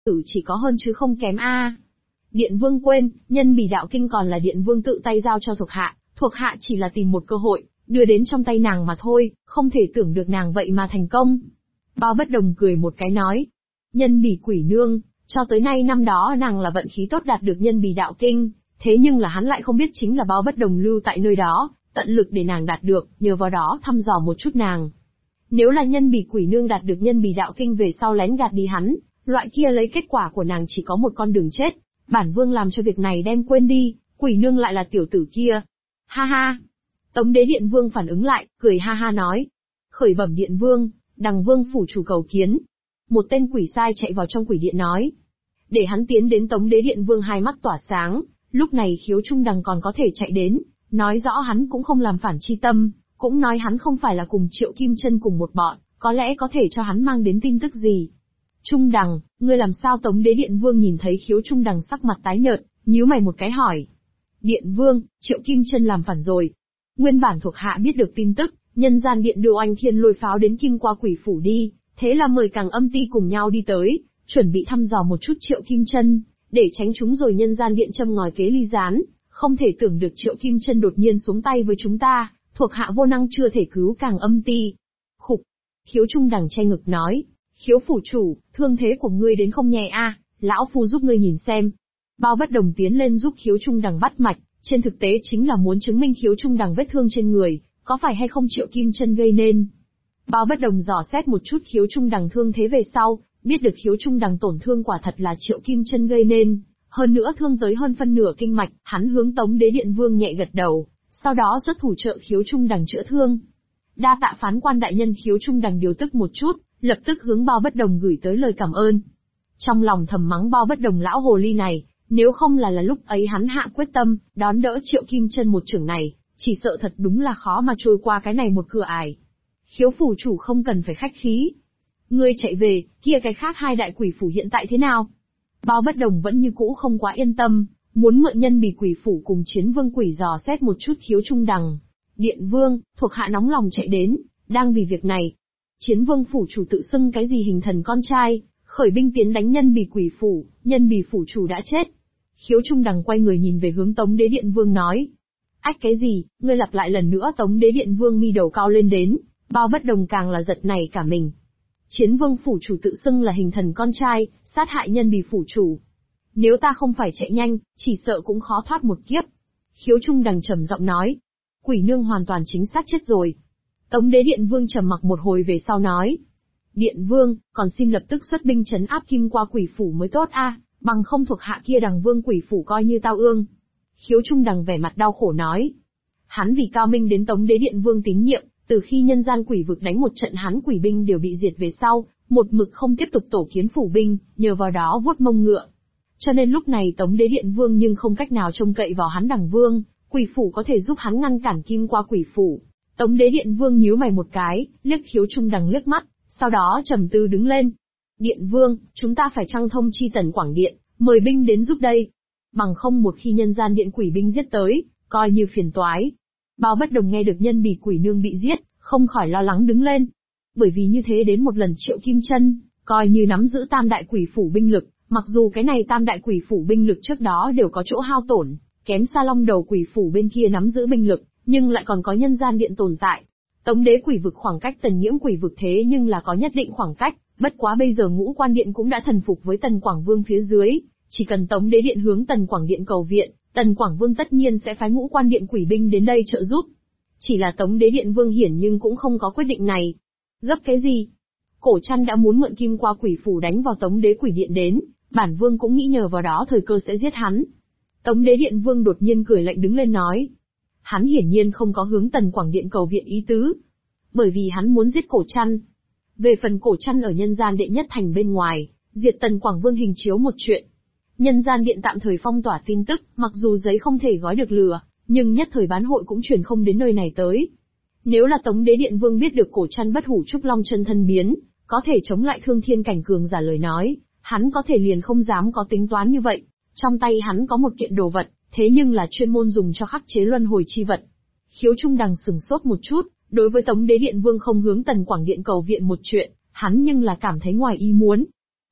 tử chỉ có hơn chứ không kém a. Điện Vương quên, Nhân Bì Đạo Kinh còn là Điện Vương tự tay giao cho thuộc hạ chỉ là tìm một cơ hội, đưa đến trong tay nàng mà thôi, không thể tưởng được nàng vậy mà thành công. Bao Bất Đồng cười một cái nói, Nhân Bì quỷ nương, cho tới nay năm đó nàng là vận khí tốt đạt được Nhân Bì Đạo Kinh, thế nhưng là hắn lại không biết chính là Bao Bất Đồng lưu tại nơi đó, tận lực để nàng đạt được, nhờ vào đó thăm dò một chút nàng. Nếu là Nhân Bì quỷ nương đạt được Nhân Bì Đạo Kinh về sau lén gạt đi hắn, loại kia lấy kết quả của nàng chỉ có một con đường chết. Bản Vương làm cho việc này đem quên đi, quỷ nương lại là tiểu tử kia. Ha ha. Tống Đế Điện Vương phản ứng lại, cười ha ha nói. Khởi bẩm Điện Vương, Đằng Vương phủ chủ cầu kiến. Một tên quỷ sai chạy vào trong quỷ điện nói. Để hắn tiến đến Tống Đế Điện Vương hai mắt tỏa sáng, lúc này Khiếu Trung Đằng còn có thể chạy đến, nói rõ hắn cũng không làm phản chi tâm, cũng nói hắn không phải là cùng Triệu Kim Chân cùng một bọn, có lẽ có thể cho hắn mang đến tin tức gì. Trung Đằng, ngươi làm sao? Tống Đế Điện Vương nhìn thấy Khiếu Trung Đằng sắc mặt tái nhợt, nhíu mày một cái hỏi. Điện Vương, Triệu Kim Chân làm phản rồi. Nguyên bản thuộc hạ biết được tin tức, nhân gian điện đưa Oanh Thiên Lôi pháo đến Kim Qua Quỷ phủ đi, thế là mời Càng Âm Ti cùng nhau đi tới, chuẩn bị thăm dò một chút Triệu Kim Chân, để tránh chúng rồi nhân gian điện châm ngòi kế ly gián, không thể tưởng được Triệu Kim Chân đột nhiên xuống tay với chúng ta, thuộc hạ vô năng chưa thể cứu Càng Âm Ti. Khục. Khiếu Trung Đằng che ngực nói. Khiếu phủ chủ, thương thế của ngươi đến không nhẹ a, lão phu giúp ngươi nhìn xem. Bao Bất Đồng tiến lên giúp Khiếu Trung Đằng bắt mạch, trên thực tế chính là muốn chứng minh Khiếu Trung Đằng vết thương trên người, có phải hay không Triệu Kim Chân gây nên. Bao Bất Đồng dò xét một chút Khiếu Trung Đằng thương thế về sau, biết được Khiếu Trung Đằng tổn thương quả thật là Triệu Kim Chân gây nên, hơn nữa thương tới hơn phân nửa kinh mạch, hắn hướng Tống Đế Điện Vương nhẹ gật đầu, sau đó xuất thủ trợ Khiếu Trung Đằng chữa thương. Đa tạ phán quan đại nhân. Khiếu Trung Đằng điều tức một chút, lập tức hướng Bao Bất Đồng gửi tới lời cảm ơn. Trong lòng thầm mắng Bao Bất Đồng lão hồ ly này, nếu không là lúc ấy hắn hạ quyết tâm, đón đỡ Triệu Kim Chân một chưởng này, chỉ sợ thật đúng là khó mà trôi qua cái này một cửa ải. Khiếu phủ chủ không cần phải khách khí. Ngươi chạy về, kia cái khác hai đại quỷ phủ hiện tại thế nào? Bao Bất Đồng vẫn như cũ không quá yên tâm, muốn mượn Nhân Bì quỷ phủ cùng Chiến Vương quỷ dò xét một chút Khiếu Trung Đằng. Điện Vương, thuộc hạ nóng lòng chạy đến, đang vì việc này. Chiến Vương phủ chủ tự xưng cái gì hình thần con trai, khởi binh tiến đánh Nhân Bì quỷ phủ, Nhân Bì phủ chủ đã chết. Khiếu Trung Đằng quay người nhìn về hướng Tống Đế Điện Vương nói. Ách cái gì? Ngươi lặp lại lần nữa. Tống Đế Điện Vương mi đầu cao lên đến, Bao Bất Đồng càng là giật nảy cả mình. Chiến Vương phủ chủ tự xưng là hình thần con trai, sát hại Nhân Bì phủ chủ. Nếu ta không phải chạy nhanh, chỉ sợ cũng khó thoát một kiếp. Khiếu Trung Đằng trầm giọng nói. Quỷ nương hoàn toàn chính xác chết rồi. Tống Đế Điện Vương trầm mặc một hồi về sau nói. Điện Vương, còn xin lập tức xuất binh trấn áp Kim Qua Quỷ phủ mới tốt a, bằng không thuộc hạ kia Đằng Vương quỷ phủ coi như tao ương. Khiếu Trung Đằng vẻ mặt đau khổ nói. Hắn vì cao minh đến Tống Đế Điện Vương tín nhiệm, từ khi nhân gian quỷ vực đánh một trận hắn quỷ binh đều bị diệt về sau, một mực không tiếp tục tổ kiến phủ binh, nhờ vào đó vuốt mông ngựa. Cho nên lúc này Tống Đế Điện Vương nhưng không cách nào trông cậy vào hắn Đằng Vương, quỷ phủ có thể giúp hắn ngăn cản Kim Qua Quỷ phủ. Tống Đế Điện Vương nhíu mày một cái, liếc Khiếu Trung Đằng liếc mắt, sau đó trầm tư đứng lên. Điện Vương, chúng ta phải trăng thông chi Tần Quảng Điện, mời binh đến giúp đây. Bằng không một khi nhân gian điện quỷ binh giết tới, coi như phiền toái. Bao Bất Đồng nghe được Nhân Bì quỷ nương bị giết, không khỏi lo lắng đứng lên. Bởi vì như thế đến một lần Triệu Kim Chân, coi như nắm giữ tam đại quỷ phủ binh lực, mặc dù cái này tam đại quỷ phủ binh lực trước đó đều có chỗ hao tổn, kém xa Long Đầu quỷ phủ bên kia nắm giữ binh lực, nhưng lại còn có nhân gian điện tồn tại. Tống Đế quỷ vực khoảng cách Tần Nhiễm quỷ vực thế nhưng là có nhất định khoảng cách, bất quá bây giờ Ngũ Quan Điện cũng đã thần phục với Tần Quảng Vương phía dưới, chỉ cần Tống Đế Điện hướng Tần Quảng Điện cầu viện, Tần Quảng Vương tất nhiên sẽ phái Ngũ Quan Điện quỷ binh đến đây trợ giúp. Chỉ là Tống Đế Điện Vương hiển nhưng cũng không có quyết định này. Gấp cái gì? Cổ Trăn đã muốn mượn Kim Qua Quỷ phủ đánh vào Tống Đế quỷ điện đến, bản vương cũng nghĩ nhờ vào đó thời cơ sẽ giết hắn. Tống Đế Điện Vương đột nhiên cười lạnh đứng lên nói. Hắn hiển nhiên không có hướng Tần Quảng Điện cầu viện ý tứ, bởi vì hắn muốn giết Cổ Trăn. Về phần Cổ Trăn ở nhân gian đệ nhất thành bên ngoài, diệt Tần Quảng Vương hình chiếu một chuyện. Nhân gian điện tạm thời phong tỏa tin tức, mặc dù giấy không thể gói được lửa, nhưng nhất thời bán hội cũng truyền không đến nơi này tới. Nếu là Tống Đế Điện Vương biết được Cổ Trăn bất hủ trúc long chân thân biến, có thể chống lại Thương Thiên cảnh cường giả lời nói, hắn có thể liền không dám có tính toán như vậy. Trong tay hắn có một kiện đồ vật, thế nhưng là chuyên môn dùng cho khắc chế luân hồi chi vật. Khiếu Trung Đằng sừng sốt một chút, đối với Tống Đế Điện Vương không hướng Tần Quảng Điện cầu viện một chuyện, hắn nhưng là cảm thấy ngoài ý muốn.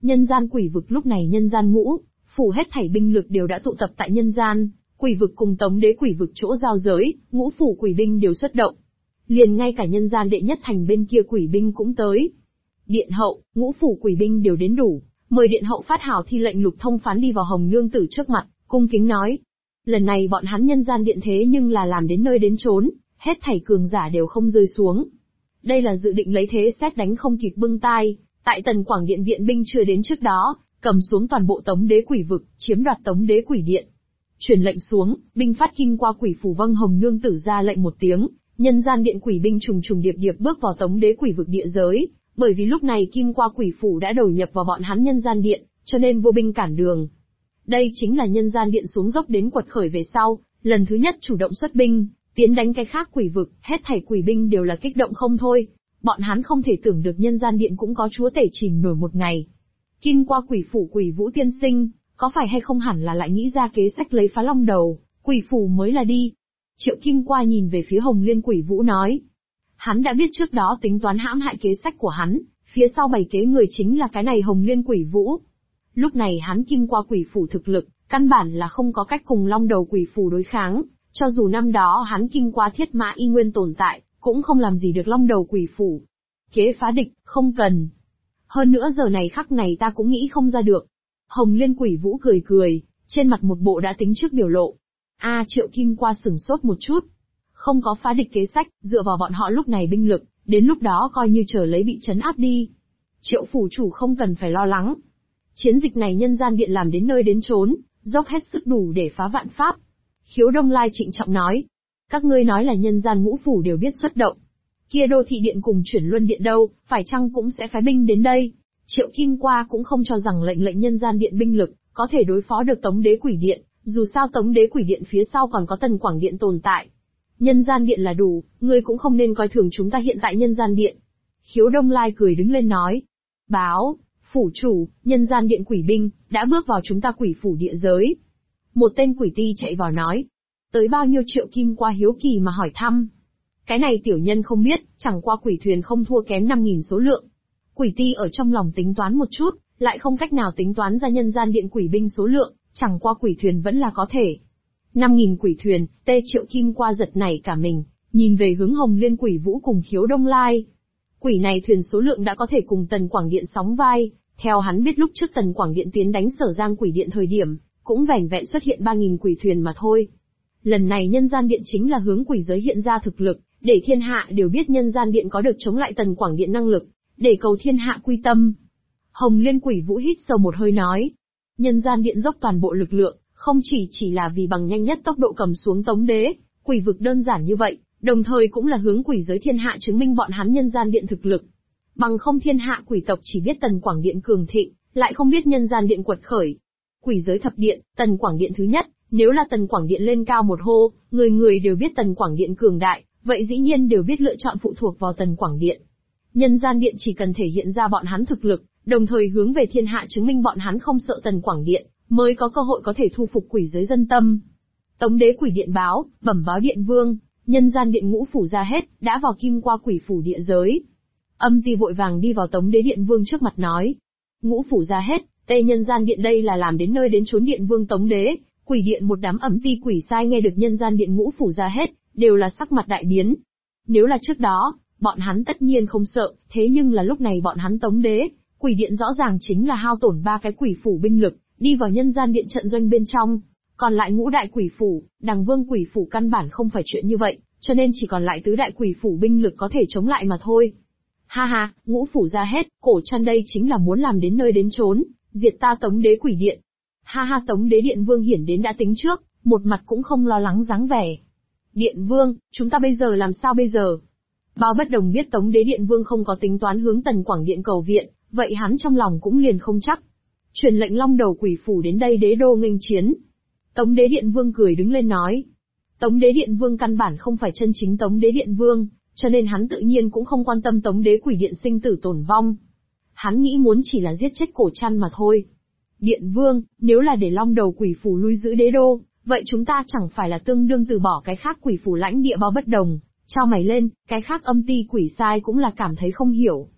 Nhân gian quỷ vực lúc này nhân gian ngũ, phủ hết thảy binh lực đều đã tụ tập tại nhân gian, quỷ vực cùng tống đế quỷ vực chỗ giao giới, ngũ phủ quỷ binh đều xuất động. Liền ngay cả nhân gian đệ nhất thành bên kia quỷ binh cũng tới. Điện hậu, ngũ phủ quỷ binh đều đến đủ, mời điện hậu phát hào thi lệnh Lục Thông Phán đi vào Hồng Nương Tử trước mặt, cung kính nói. Lần này bọn hắn nhân gian điện thế nhưng là làm đến nơi đến chốn, hết thảy cường giả đều không rơi xuống. Đây là dự định lấy thế xét đánh không kịp bưng tai, tại Tần Quảng Điện viện binh chưa đến trước đó, cầm xuống toàn bộ tống đế quỷ vực, chiếm đoạt tống đế quỷ điện. Truyền lệnh xuống, binh phát kinh qua quỷ phủ. Vâng. Hồng Nương Tử ra lệnh một tiếng, nhân gian điện quỷ binh trùng trùng điệp điệp bước vào tống đế quỷ vực địa giới, bởi vì lúc này kim qua quỷ phủ đã đầu nhập vào bọn hắn nhân gian điện, cho nên vô binh cản đường. Đây chính là nhân gian điện xuống dốc đến quật khởi về sau, lần thứ nhất chủ động xuất binh, tiến đánh cái khác quỷ vực, hết thảy quỷ binh đều là kích động không thôi. Bọn hắn không thể tưởng được nhân gian điện cũng có chúa tể chìm nổi một ngày. Kim qua quỷ phủ Quỷ Vũ tiên sinh, có phải hay không hẳn là lại nghĩ ra kế sách lấy phá long đầu, quỷ phủ mới là đi. Triệu Kim qua nhìn về phía Hồng Liên Quỷ Vũ nói. Hắn đã biết trước đó tính toán hãm hại kế sách của hắn, phía sau bày kế người chính là cái này Hồng Liên Quỷ Vũ. Lúc này hắn Kim qua quỷ phủ thực lực, căn bản là không có cách cùng long đầu quỷ phủ đối kháng, cho dù năm đó hắn Kim qua thiết mã y nguyên tồn tại, cũng không làm gì được long đầu quỷ phủ. Kế phá địch, không cần. Hơn nữa giờ này khắc này ta cũng nghĩ không ra được. Hồng Liên Quỷ Vũ cười cười, trên mặt một bộ đã tính trước biểu lộ. Triệu Kim qua sửng sốt một chút. Không có phá địch kế sách, dựa vào bọn họ lúc này binh lực, đến lúc đó coi như chờ lấy bị trấn áp đi. Triệu phủ chủ không cần phải lo lắng. Chiến dịch này nhân gian điện làm đến nơi đến chốn, dốc hết sức đủ để phá vạn pháp. Khiếu Đông Lai trịnh trọng nói. Các ngươi nói là nhân gian ngũ phủ đều biết xuất động. Kia đô thị điện cùng chuyển luân điện đâu, phải chăng cũng sẽ phái binh đến đây? Triệu Kim qua cũng không cho rằng lệnh nhân gian điện binh lực, có thể đối phó được tống đế quỷ điện, dù sao tống đế quỷ điện phía sau còn có Tần Quảng Điện tồn tại. Nhân gian điện là đủ, ngươi cũng không nên coi thường chúng ta hiện tại nhân gian điện. Khiếu Đông Lai cười đứng lên nói. Báo, phủ chủ, nhân gian điện quỷ binh, đã bước vào chúng ta quỷ phủ địa giới. Một tên quỷ ti chạy vào nói. Tới bao nhiêu? Triệu Kim qua hiếu kỳ mà hỏi thăm. Cái này tiểu nhân không biết, chẳng qua quỷ thuyền không thua kém 5.000 số lượng. Quỷ ti ở trong lòng tính toán một chút, lại không cách nào tính toán ra nhân gian điện quỷ binh số lượng, chẳng qua quỷ thuyền vẫn là có thể. 5.000 quỷ thuyền, Triệu Kim qua giật nảy cả mình, nhìn về hướng Hồng Liên Quỷ Vũ cùng Khiếu Đông Lai. Quỷ này thuyền số lượng đã có thể cùng Tần Quảng Điện sóng vai, theo hắn biết lúc trước Tần Quảng Điện tiến đánh Sở Giang Quỷ Điện thời điểm, cũng vẻn vẹn xuất hiện 3.000 quỷ thuyền mà thôi. Lần này nhân gian điện chính là hướng quỷ giới hiện ra thực lực, để thiên hạ đều biết nhân gian điện có được chống lại Tần Quảng Điện năng lực, để cầu thiên hạ quy tâm. Hồng Liên Quỷ Vũ hít sâu một hơi nói. Nhân gian điện dốc toàn bộ lực lượng, không chỉ là vì bằng nhanh nhất tốc độ cầm xuống tống đế, quỷ vực đơn giản như vậy, đồng thời cũng là hướng quỷ giới thiên hạ chứng minh bọn hắn nhân gian điện thực lực. Bằng không thiên hạ quỷ tộc chỉ biết Tần Quảng Điện cường thịnh, lại không biết nhân gian điện quật khởi. Quỷ giới thập điện, Tần Quảng Điện thứ nhất, nếu là Tần Quảng Điện lên cao một hô, người người đều biết Tần Quảng Điện cường đại, vậy dĩ nhiên đều biết lựa chọn phụ thuộc vào Tần Quảng Điện. Nhân gian điện chỉ cần thể hiện ra bọn hắn thực lực, đồng thời hướng về thiên hạ chứng minh bọn hắn không sợ Tần Quảng Điện, mới có cơ hội có thể thu phục quỷ giới dân tâm. Tống đế quỷ điện báo, bẩm báo điện vương, nhân gian điện ngũ phủ ra hết, đã vào kim qua quỷ phủ địa giới. Âm ti vội vàng đi vào tống đế điện vương trước mặt nói. Ngũ phủ ra hết, nhân gian điện đây là làm đến nơi đến chốn điện vương tống đế, quỷ điện một đám ẩm ti quỷ sai nghe được nhân gian điện ngũ phủ ra hết, đều là sắc mặt đại biến. Nếu là trước đó, bọn hắn tất nhiên không sợ, thế nhưng là lúc này bọn hắn tống đế, quỷ điện rõ ràng chính là hao tổn 3 cái quỷ phủ binh lực, đi vào nhân gian điện trận doanh bên trong. Còn lại ngũ đại quỷ phủ, đằng vương quỷ phủ căn bản không phải chuyện như vậy, cho nên chỉ còn lại tứ đại quỷ phủ binh lực có thể chống lại mà thôi. Ha ha, ngũ phủ ra hết, cổ trăn đây chính là muốn làm đến nơi đến chốn, diệt ta tống đế quỷ điện. Ha ha, tống đế điện vương hiển đến đã tính trước, một mặt cũng không lo lắng dáng vẻ. Điện vương, chúng ta bây giờ làm sao bây giờ? Bao Bất Đồng biết tống đế điện vương không có tính toán hướng Tần Quảng Điện cầu viện, vậy hắn trong lòng cũng liền không chắc. Truyền lệnh long đầu quỷ phủ đến đây đế đô nghênh chiến. Tống đế điện vương cười đứng lên nói. Tống đế điện vương căn bản không phải chân chính tống đế điện vương, cho nên hắn tự nhiên cũng không quan tâm tống đế quỷ điện sinh tử tổn vong. Hắn nghĩ muốn chỉ là giết chết cổ trăn mà thôi. Điện vương, nếu là để long đầu quỷ phủ lui giữ đế đô, vậy chúng ta chẳng phải là tương đương từ bỏ cái khác quỷ phủ lãnh địa Bao Bất Đồng. Trao mày lên, cái khác âm ti quỷ sai cũng là cảm thấy không hiểu.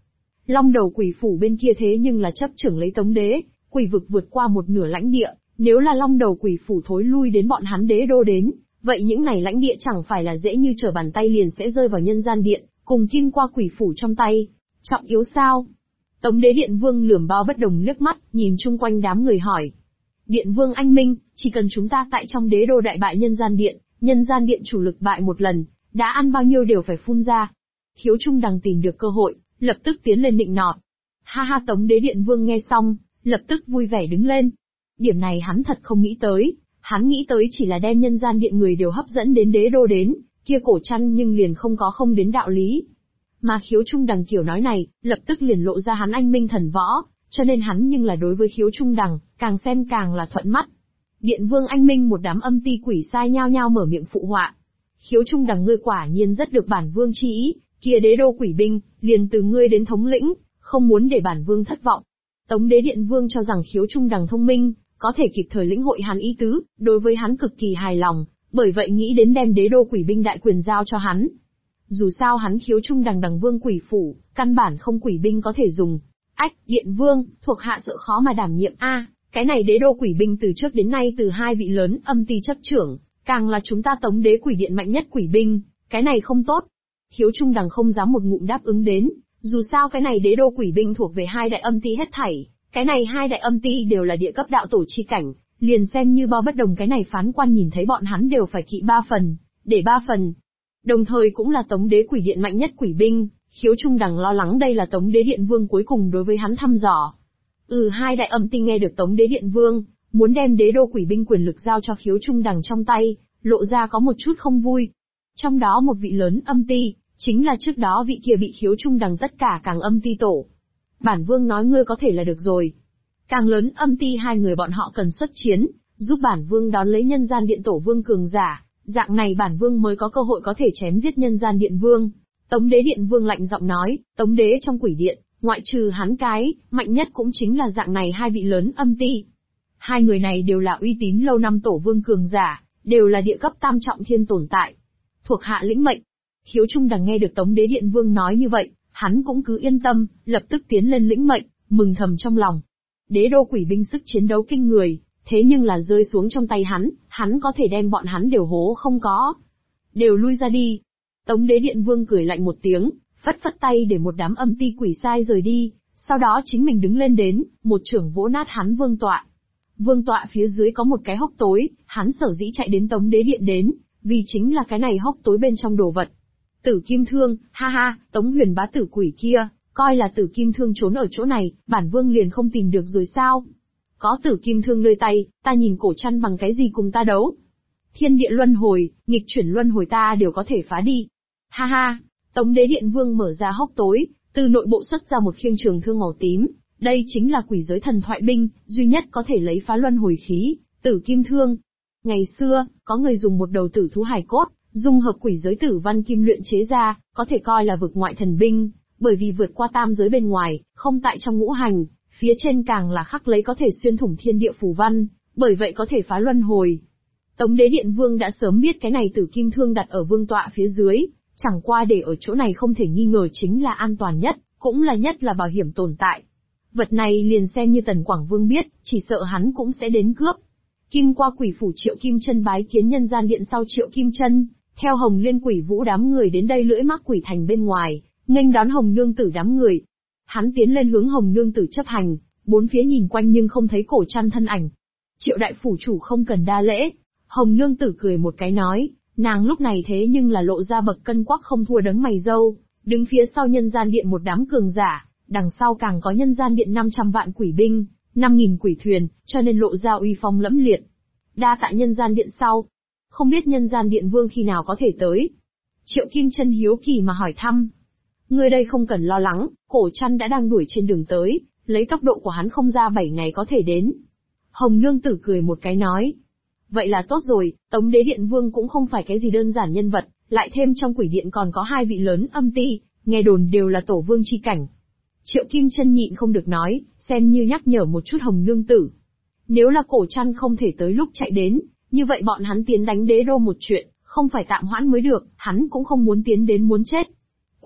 Long đầu quỷ phủ bên kia thế nhưng là chấp trưởng lấy Tống đế, quỷ vực vượt qua một nửa lãnh địa, nếu là long đầu quỷ phủ thối lui đến bọn hắn đế đô đến, vậy những này lãnh địa chẳng phải là dễ như trở bàn tay liền sẽ rơi vào nhân gian điện, cùng kim qua quỷ phủ trong tay. Trọng yếu sao? Tống đế điện vương lườm bao bất đồng liếc mắt, nhìn chung quanh đám người hỏi. Điện vương anh minh, chỉ cần chúng ta tại trong đế đô đại bại nhân gian điện chủ lực bại một lần, đã ăn bao nhiêu đều phải phun ra. Khiếu Trung Đằng tìm được cơ hội, lập tức tiến lên nịnh nọt. Ha ha, Tống đế điện vương nghe xong, lập tức vui vẻ đứng lên. Điểm này hắn thật không nghĩ tới, hắn nghĩ tới chỉ là đem nhân gian điện người đều hấp dẫn đến đế đô đến, kia cổ chăn nhưng liền không đến đạo lý. Mà Khiếu Trung Đằng kiểu nói này, lập tức liền lộ ra hắn anh minh thần võ, cho nên hắn nhưng là đối với Khiếu Trung Đằng, càng xem càng là thuận mắt. Điện vương anh minh một đám âm ti quỷ sai nhao nhao mở miệng phụ họa. Khiếu Trung Đằng ngươi quả nhiên rất được bản vương chi ý, kia đế đô quỷ binh, liền từ ngươi đến thống lĩnh, không muốn để bản vương thất vọng. Tống đế điện vương cho rằng Khiếu Trung Đằng thông minh, có thể kịp thời lĩnh hội hắn ý tứ, đối với hắn cực kỳ hài lòng, bởi vậy nghĩ đến đem đế đô quỷ binh đại quyền giao cho hắn. Dù sao hắn Khiếu Trung Đằng đằng vương quỷ phủ, căn bản không quỷ binh có thể dùng. Ách, điện vương, thuộc hạ sợ khó mà đảm nhiệm a. Cái này đế đô quỷ binh từ trước đến nay từ hai vị lớn âm ti chấp trưởng, càng là chúng ta Tống đế quỷ điện mạnh nhất quỷ binh, cái này không tốt. Khiếu Trung Đằng không dám một ngụm đáp ứng đến, dù sao cái này đế đô quỷ binh thuộc về hai đại âm ti hết thảy, cái này hai đại âm ti đều là địa cấp đạo tổ chi cảnh, liền xem như bao bất đồng cái này phán quan nhìn thấy bọn hắn đều phải kỵ 3 phần, để 3 phần. Đồng thời cũng là Tống đế quỷ điện mạnh nhất quỷ binh, Khiếu Trung Đằng lo lắng đây là Tống đế điện vương cuối cùng đối với hắn thăm dò. Hai đại âm ti nghe được Tống đế điện vương muốn đem đế đô quỷ binh quyền lực giao cho Khiếu Trung Đằng trong tay, lộ ra có một chút không vui. Trong đó một vị lớn âm ti, chính là trước đó vị kia bị Khiếu Trung Đằng tất cả càng âm ti tổ. Bản vương nói ngươi có thể là được rồi. Càng lớn âm ti hai người bọn họ cần xuất chiến, giúp bản vương đón lấy nhân gian điện tổ vương cường giả, dạng này bản vương mới có cơ hội có thể chém giết nhân gian điện vương. Tống đế điện vương lạnh giọng nói, Tống đế trong quỷ điện, ngoại trừ hắn cái, mạnh nhất cũng chính là dạng này hai vị lớn âm ti. Hai người này đều là uy tín lâu năm tổ vương cường giả, đều là địa cấp tam trọng thiên tồn tại. Thuộc hạ lĩnh mệnh. Khiếu Trung Đằng nghe được Tống đế điện vương nói như vậy, hắn cũng cứ yên tâm, lập tức tiến lên lĩnh mệnh, mừng thầm trong lòng. Đế đô quỷ binh sức chiến đấu kinh người, thế nhưng là rơi xuống trong tay hắn có thể đem bọn hắn đều hố không có. Đều lui ra đi. Tống đế điện vương cười lạnh một tiếng, phất phất tay để một đám âm ti quỷ sai rời đi, sau đó chính mình đứng lên đến, một chưởng vỗ nát hắn vương tọa. Vương tọa phía dưới có một cái hốc tối, hắn sở dĩ chạy đến Tống đế điện đến, vì chính là cái này hốc tối bên trong đồ vật. Tử kim thương, ha ha, Tống huyền bá tử quỷ kia, coi là tử kim thương trốn ở chỗ này, bản vương liền không tìm được rồi sao? Có tử kim thương nơi tay, ta nhìn cổ chăn bằng cái gì cùng ta đấu? Thiên địa luân hồi, nghịch chuyển luân hồi ta đều có thể phá đi. Ha ha, Tống đế điện vương mở ra hốc tối, từ nội bộ xuất ra một khiêng trường thương màu tím, đây chính là quỷ giới thần thoại binh, duy nhất có thể lấy phá luân hồi khí, tử kim thương. Ngày xưa, có người dùng một đầu tử thú hài cốt, dung hợp quỷ giới tử văn kim luyện chế ra, có thể coi là vực ngoại thần binh, bởi vì vượt qua tam giới bên ngoài, không tại trong ngũ hành, phía trên càng là khắc lấy có thể xuyên thủng thiên địa phù văn, bởi vậy có thể phá luân hồi. Tống đế điện vương đã sớm biết cái này tử kim thương đặt ở vương tọa phía dưới, chẳng qua để ở chỗ này không thể nghi ngờ chính là an toàn nhất, cũng là nhất là bảo hiểm tồn tại. Vật này liền xem như Tần Quảng Vương biết, chỉ sợ hắn cũng sẽ đến cướp. Kim qua quỷ phủ Triệu Kim Chân bái kiến nhân gian điện sau Triệu Kim Chân, theo Hồng Liên quỷ vũ đám người đến đây lưỡi mắc quỷ thành bên ngoài, nghênh đón Hồng Nương Tử đám người. Hắn tiến lên hướng Hồng Nương Tử chấp hành, bốn phía nhìn quanh nhưng không thấy cổ chăn thân ảnh. Triệu đại phủ chủ không cần đa lễ. Hồng Nương Tử cười một cái nói, nàng lúc này thế nhưng là lộ ra bậc cân quắc không thua đấng mày râu, đứng phía sau nhân gian điện một đám cường giả, đằng sau càng có nhân gian điện 500 vạn quỷ binh, 5.000 quỷ thuyền, cho nên lộ ra uy phong lẫm liệt. Đa tạ nhân gian điện sau. Không biết nhân gian điện vương khi nào có thể tới. Triệu Kim Chân hiếu kỳ mà hỏi thăm. Ngươi đây không cần lo lắng, cổ chăn đã đang đuổi trên đường tới, lấy tốc độ của hắn không ra 7 ngày có thể đến. Hồng Nương Tử cười một cái nói. Vậy là tốt rồi, Tống đế điện vương cũng không phải cái gì đơn giản nhân vật, lại thêm trong quỷ điện còn có hai vị lớn âm ti, nghe đồn đều là tổ vương chi cảnh. Triệu Kim Chân nhịn không được nói, xem như nhắc nhở một chút Hồng Nương Tử. Nếu là cổ chăn không thể tới lúc chạy đến, như vậy bọn hắn tiến đánh đế đô một chuyện, không phải tạm hoãn mới được, hắn cũng không muốn tiến đến muốn chết.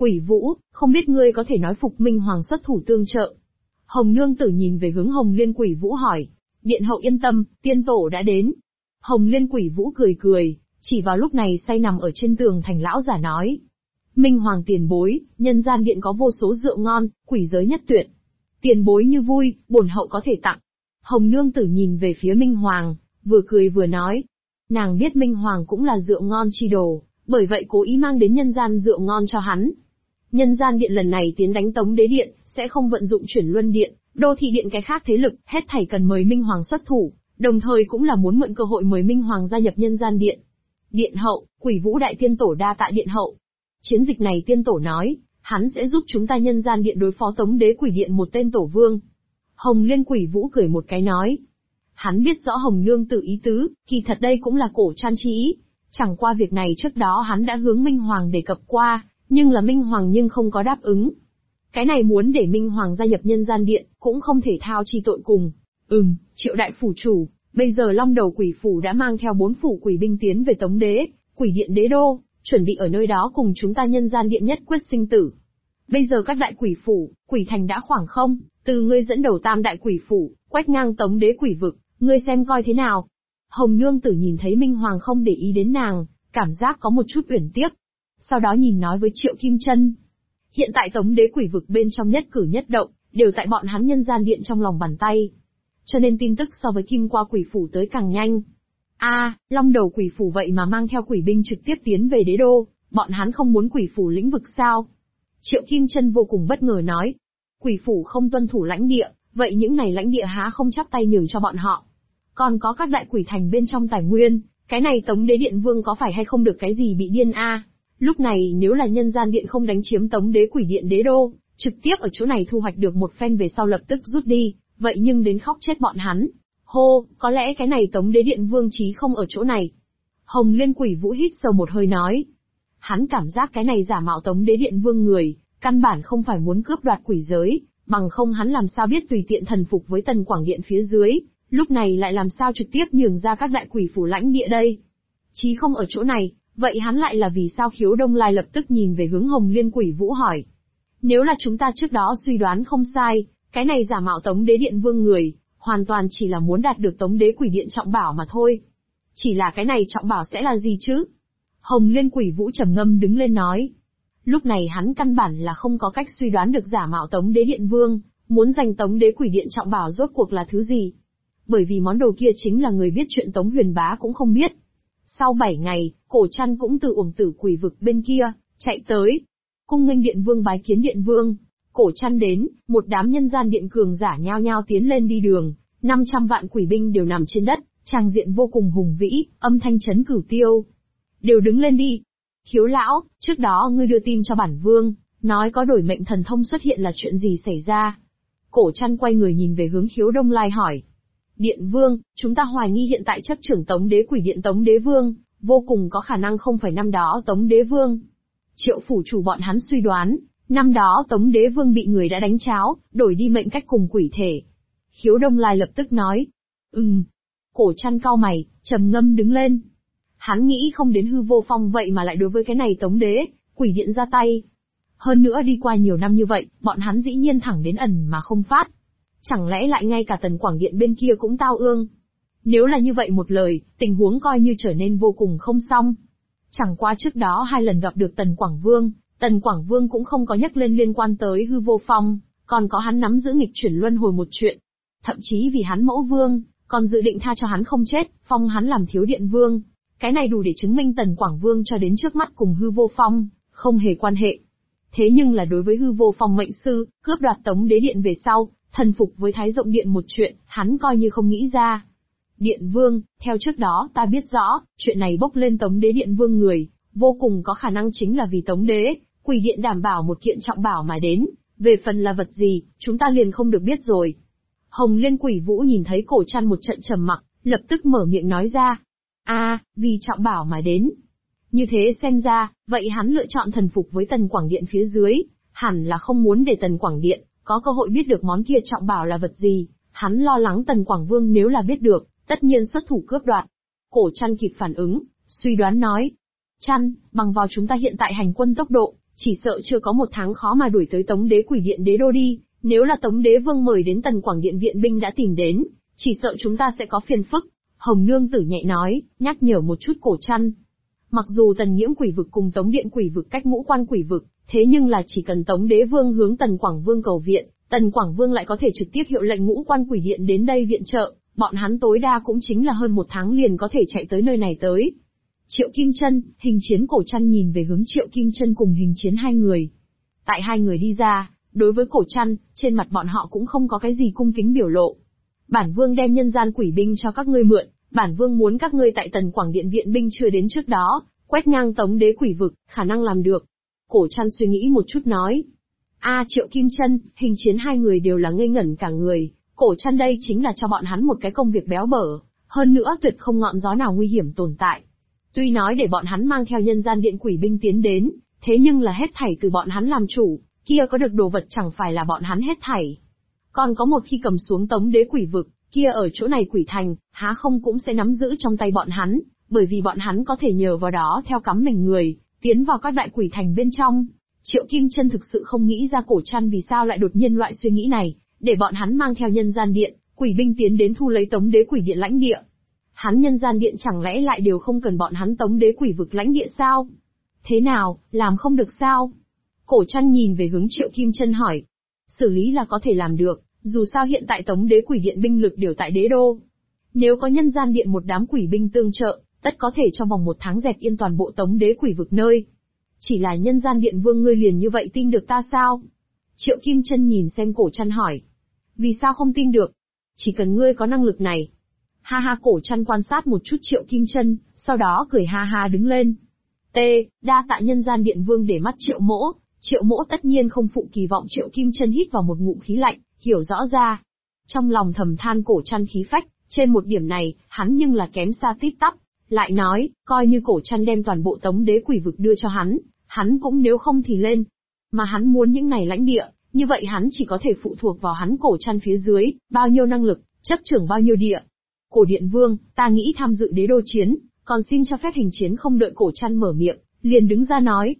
Quỷ Vũ, không biết ngươi có thể nói phục Minh Hoàng xuất thủ tương trợ. Hồng Nương Tử nhìn về hướng Hồng Liên Quỷ Vũ hỏi. Điện hậu yên tâm, tiên tổ đã đến. Hồng Liên Quỷ Vũ cười cười, chỉ vào lúc này say nằm ở trên tường thành lão giả nói. Minh Hoàng tiền bối, nhân gian điện có vô số rượu ngon, quỷ giới nhất tuyệt. Tiền bối như vui, bổn hậu có thể tặng. Hồng Nương Tử nhìn về phía Minh Hoàng, vừa cười vừa nói. Nàng biết Minh Hoàng cũng là rượu ngon chi đồ, bởi vậy cố ý mang đến nhân gian rượu ngon cho hắn. Nhân gian điện lần này tiến đánh Tống Đế Điện, sẽ không vận dụng chuyển luân điện, đô thị điện cái khác thế lực, hết thảy cần mời Minh Hoàng xuất thủ, đồng thời cũng là muốn mượn cơ hội mời Minh Hoàng gia nhập nhân gian điện. Điện hậu, Quỷ Vũ đại tiên tổ đa tạ điện hậu. Chiến dịch này tiên tổ nói, hắn sẽ giúp chúng ta nhân gian điện đối phó Tống Đế Quỷ Điện một tên tổ vương. Hồng Liên Quỷ Vũ cười một cái nói. Hắn biết rõ Hồng Nương Tử ý tứ, kỳ thật đây cũng là cổ trăn chi ý. Chẳng qua việc này trước đó hắn đã hướng Minh Hoàng đề cập qua, nhưng là Minh Hoàng nhưng không có đáp ứng. Cái này muốn để Minh Hoàng gia nhập nhân gian điện, cũng không thể thao chi tội cùng. Triệu đại phủ chủ, bây giờ Long Đầu Quỷ Phủ đã mang theo 4 phủ quỷ binh tiến về Tống Đế, Quỷ Điện Đế Đô, chuẩn bị ở nơi đó cùng chúng ta nhân gian điện nhất quyết sinh tử. Bây giờ các đại quỷ phủ, quỷ thành đã khoảng không, từ ngươi dẫn đầu tam đại quỷ phủ, quét ngang Tống Đế quỷ vực, ngươi xem coi thế nào. Hồng Nương Tử nhìn thấy Minh Hoàng không để ý đến nàng, cảm giác có một chút uyển tiếc. Sau đó nhìn nói với Triệu Kim Chân. Hiện tại Tống Đế quỷ vực bên trong nhất cử nhất động, đều tại bọn hắn nhân gian điện trong lòng bàn tay. Cho nên tin tức so với Kim Qua quỷ phủ tới càng nhanh. Long Đầu quỷ phủ vậy mà mang theo quỷ binh trực tiếp tiến về đế đô, bọn hắn không muốn quỷ phủ lĩnh vực sao? Triệu Kim Chân vô cùng bất ngờ nói. Quỷ phủ không tuân thủ lãnh địa, vậy những này lãnh địa há không chắp tay nhường cho bọn họ? Còn có các đại quỷ thành bên trong tài nguyên, cái này Tống Đế Điện Vương có phải hay không được cái gì bị điên a? Lúc này nếu là nhân gian điện không đánh chiếm Tống Đế Quỷ Điện Đế Đô, trực tiếp ở chỗ này thu hoạch được một phen về sau lập tức rút đi, vậy nhưng đến khóc chết bọn hắn. Hô, có lẽ cái này Tống Đế Điện Vương chí không ở chỗ này. Hồng Liên Quỷ Vũ hít sâu một hơi nói. Hắn cảm giác cái này giả mạo Tống Đế Điện Vương người, căn bản không phải muốn cướp đoạt quỷ giới, bằng không hắn làm sao biết tùy tiện thần phục với Tần Quảng Điện phía dưới, lúc này lại làm sao trực tiếp nhường ra các đại quỷ phủ lãnh địa đây. Chí không ở chỗ này, vậy hắn lại là vì sao? Khiếu Đông Lai lập tức nhìn về hướng Hồng Liên Quỷ Vũ hỏi. Nếu là chúng ta trước đó suy đoán không sai, cái này giả mạo Tống Đế Điện Vương người, hoàn toàn chỉ là muốn đạt được Tống Đế Quỷ Điện trọng bảo mà thôi. Chỉ là cái này trọng bảo sẽ là gì chứ? Hồng Liên Quỷ Vũ trầm ngâm đứng lên nói. Lúc này hắn căn bản là không có cách suy đoán được giả mạo Tống Đế Điện Vương, muốn giành Tống Đế Quỷ Điện trọng bảo rốt cuộc là thứ gì. Bởi vì món đồ kia chính là người biết chuyện Tống Huyền Bá cũng không biết. Sau 7 ngày, Cổ Trăn cũng từ Uổng Tử quỷ vực bên kia, chạy tới. Cung nghênh Điện Vương bái kiến Điện Vương. Cổ Trăn đến, một đám nhân gian điện cường giả nhao nhao tiến lên đi đường, 500 vạn quỷ binh đều nằm trên đất, tràng diện vô cùng hùng vĩ, âm thanh chấn cửu tiêu. Đều đứng lên đi. Khiếu lão, trước đó ngươi đưa tin cho bản vương, nói có đổi mệnh thần thông xuất hiện là chuyện gì xảy ra? Cổ Trăn quay người nhìn về hướng Khiếu Đông Lai hỏi. Điện Vương, chúng ta hoài nghi hiện tại chấp trưởng Tống Đế Quỷ Điện Tống Đế Vương, vô cùng có khả năng không phải năm đó Tống Đế Vương. Triệu phủ chủ bọn hắn suy đoán, năm đó Tống Đế Vương bị người đã đánh cháo, đổi đi mệnh cách cùng quỷ thể. Khiếu Đông Lai lập tức nói. Cổ Trăn cau mày, trầm ngâm đứng lên. Hắn nghĩ không đến Hư Vô Phong vậy mà lại đối với cái này Tống Đế Quỷ Điện ra tay. Hơn nữa đi qua nhiều năm như vậy, bọn hắn dĩ nhiên thẳng đến ẩn mà không phát. Chẳng lẽ lại ngay cả Tần Quảng Điện bên kia cũng tao ương? Nếu là như vậy một lời, tình huống coi như trở nên vô cùng không xong. Chẳng qua trước đó 2 lần gặp được Tần Quảng Vương cũng không có nhắc lên liên quan tới Hư Vô Phong, còn có hắn nắm giữ nghịch chuyển luân hồi một chuyện. Thậm chí vì hắn mẫu vương, còn dự định tha cho hắn không chết, phong hắn làm thiếu điện vương. Cái này đủ để chứng minh Tần Quảng Vương cho đến trước mắt cùng Hư Vô Phong, không hề quan hệ. Thế nhưng là đối với Hư Vô Phong mệnh sư, cướp đoạt Tống Đế Điện về sau, thần phục với Thái Rộng Điện một chuyện, hắn coi như không nghĩ ra. Điện Vương, theo trước đó ta biết rõ, chuyện này bốc lên Tống Đế Điện Vương người, vô cùng có khả năng chính là vì Tống Đế Quỷ Điện đảm bảo một kiện trọng bảo mà đến, về phần là vật gì, chúng ta liền không được biết rồi. Hồng Liên Quỷ Vũ nhìn thấy Cổ Trăn một trận trầm mặc, lập tức mở miệng nói ra. Vì trọng bảo mà đến. Như thế xem ra, vậy hắn lựa chọn thần phục với Tần Quảng Điện phía dưới, hẳn là không muốn để Tần Quảng Điện có cơ hội biết được món kia trọng bảo là vật gì, hắn lo lắng Tần Quảng Vương nếu là biết được, tất nhiên xuất thủ cướp đoạt. Cổ Trăn kịp phản ứng, suy đoán nói. Trăn, bằng vào chúng ta hiện tại hành quân tốc độ, Chỉ sợ chưa có một tháng khó mà đuổi tới Tống Đế Quỷ Điện Đế đô đi, nếu là Tống Đế Vương mời đến Tần Quảng Điện viện binh đã tìm đến, chỉ sợ chúng ta sẽ có phiền phức. Hồng Nương Tử nhẹ nói, nhắc nhở một chút Cổ Trăn. Mặc dù Tần Nghiễm Quỷ Vực cùng Tống Điện Quỷ Vực cách Ngũ Quan Quỷ Vực, thế nhưng là chỉ cần Tống Đế Vương hướng Tần Quảng Vương cầu viện, Tần Quảng Vương lại có thể trực tiếp hiệu lệnh Ngũ Quan Quỷ Điện đến đây viện trợ, bọn hắn tối đa cũng chính là hơn một tháng liền có thể chạy tới nơi này tới. Triệu Kim Chân, Hình Chiến Cổ Trăn nhìn về hướng Triệu Kim Chân cùng Hình Chiến hai người. Tại hai người đi ra, đối với Cổ Trăn, trên mặt bọn họ cũng không có cái gì cung kính biểu lộ. Bản Vương đem nhân gian quỷ binh cho các ngươi mượn, bản Vương muốn các ngươi tại Tần Quảng Điện viện binh chưa đến trước đó, quét ngang Tống Đế Quỷ Vực, khả năng làm được. Cổ Trăn suy nghĩ một chút nói. Triệu Kim Chân, Hình Chiến hai người đều là ngây ngẩn cả người, Cổ Trăn đây chính là cho bọn hắn một cái công việc béo bở, hơn nữa tuyệt không ngọn gió nào nguy hiểm tồn tại. Tuy nói để bọn hắn mang theo nhân gian điện quỷ binh tiến đến, thế nhưng là hết thảy từ bọn hắn làm chủ, kia có được đồ vật chẳng phải là bọn hắn hết thảy. Còn có một khi cầm xuống Tống Đế Quỷ Vực, kia ở chỗ này quỷ thành, há không cũng sẽ nắm giữ trong tay bọn hắn, bởi vì bọn hắn có thể nhờ vào đó theo cắm mình người, tiến vào các đại quỷ thành bên trong. Triệu Kim Chân thực sự không nghĩ ra Cổ Trăn vì sao lại đột nhiên loại suy nghĩ này, để bọn hắn mang theo nhân gian điện, quỷ binh tiến đến thu lấy Tống Đế Quỷ Điện lãnh địa. Hắn nhân gian điện chẳng lẽ lại đều không cần bọn hắn Tống Đế Quỷ Vực lãnh địa sao? Thế nào, làm không được sao? Cổ Trăn nhìn về hướng Triệu Kim Chân hỏi. Xử lý là có thể làm được, dù sao hiện tại Tống Đế Quỷ Điện binh lực đều tại đế đô. Nếu có nhân gian điện một đám quỷ binh tương trợ, tất có thể trong vòng một tháng dẹp yên toàn bộ Tống Đế Quỷ Vực nơi. Chỉ là nhân gian điện vương ngươi liền như vậy tin được ta sao? Triệu Kim Chân nhìn xem Cổ Trăn hỏi. Vì sao không tin được? Chỉ cần ngươi có năng lực này. Ha ha, Cổ Trăn quan sát một chút Triệu Kim Chân, sau đó cười ha ha đứng lên. Đa tạ nhân gian điện vương để mắt Triệu Mỗ. Triệu Mỗ tất nhiên không phụ kỳ vọng. Triệu Kim Chân hít vào một ngụm khí lạnh, hiểu rõ ra. Trong lòng thầm than Cổ Trăn khí phách, trên một điểm này, hắn nhưng là kém xa tít tắp. Lại nói, coi như Cổ Trăn đem toàn bộ Tống Đế Quỷ Vực đưa cho hắn cũng nếu không thì lên. Mà hắn muốn những này lãnh địa, như vậy hắn chỉ có thể phụ thuộc vào hắn Cổ Trăn phía dưới, bao nhiêu năng lực, chấp trưởng bao nhiêu địa. Cổ Điện Vương, ta nghĩ tham dự đế đô chiến, còn xin cho phép Hình Chiến không đợi Cổ Trăn mở miệng, liền đứng ra nói.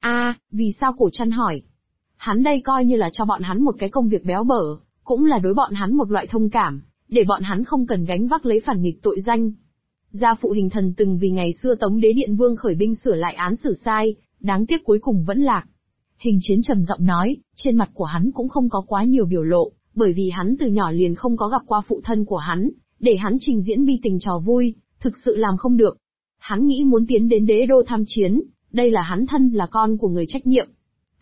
Vì sao? Cổ Trăn hỏi. Hắn đây coi như là cho bọn hắn một cái công việc béo bở, cũng là đối bọn hắn một loại thông cảm, để bọn hắn không cần gánh vác lấy phản nghịch tội danh. Gia phụ Hình Thần từng vì ngày xưa Tống Đế Điện Vương khởi binh sửa lại án xử sai, đáng tiếc cuối cùng vẫn lạc. Hình Chiến trầm giọng nói, trên mặt của hắn cũng không có quá nhiều biểu lộ, bởi vì hắn từ nhỏ liền không có gặp qua phụ thân của hắn, để hắn trình diễn bi tình trò vui, thực sự làm không được. Hắn nghĩ muốn tiến đến đế đô tham chiến, đây là hắn thân là con của người trách nhiệm.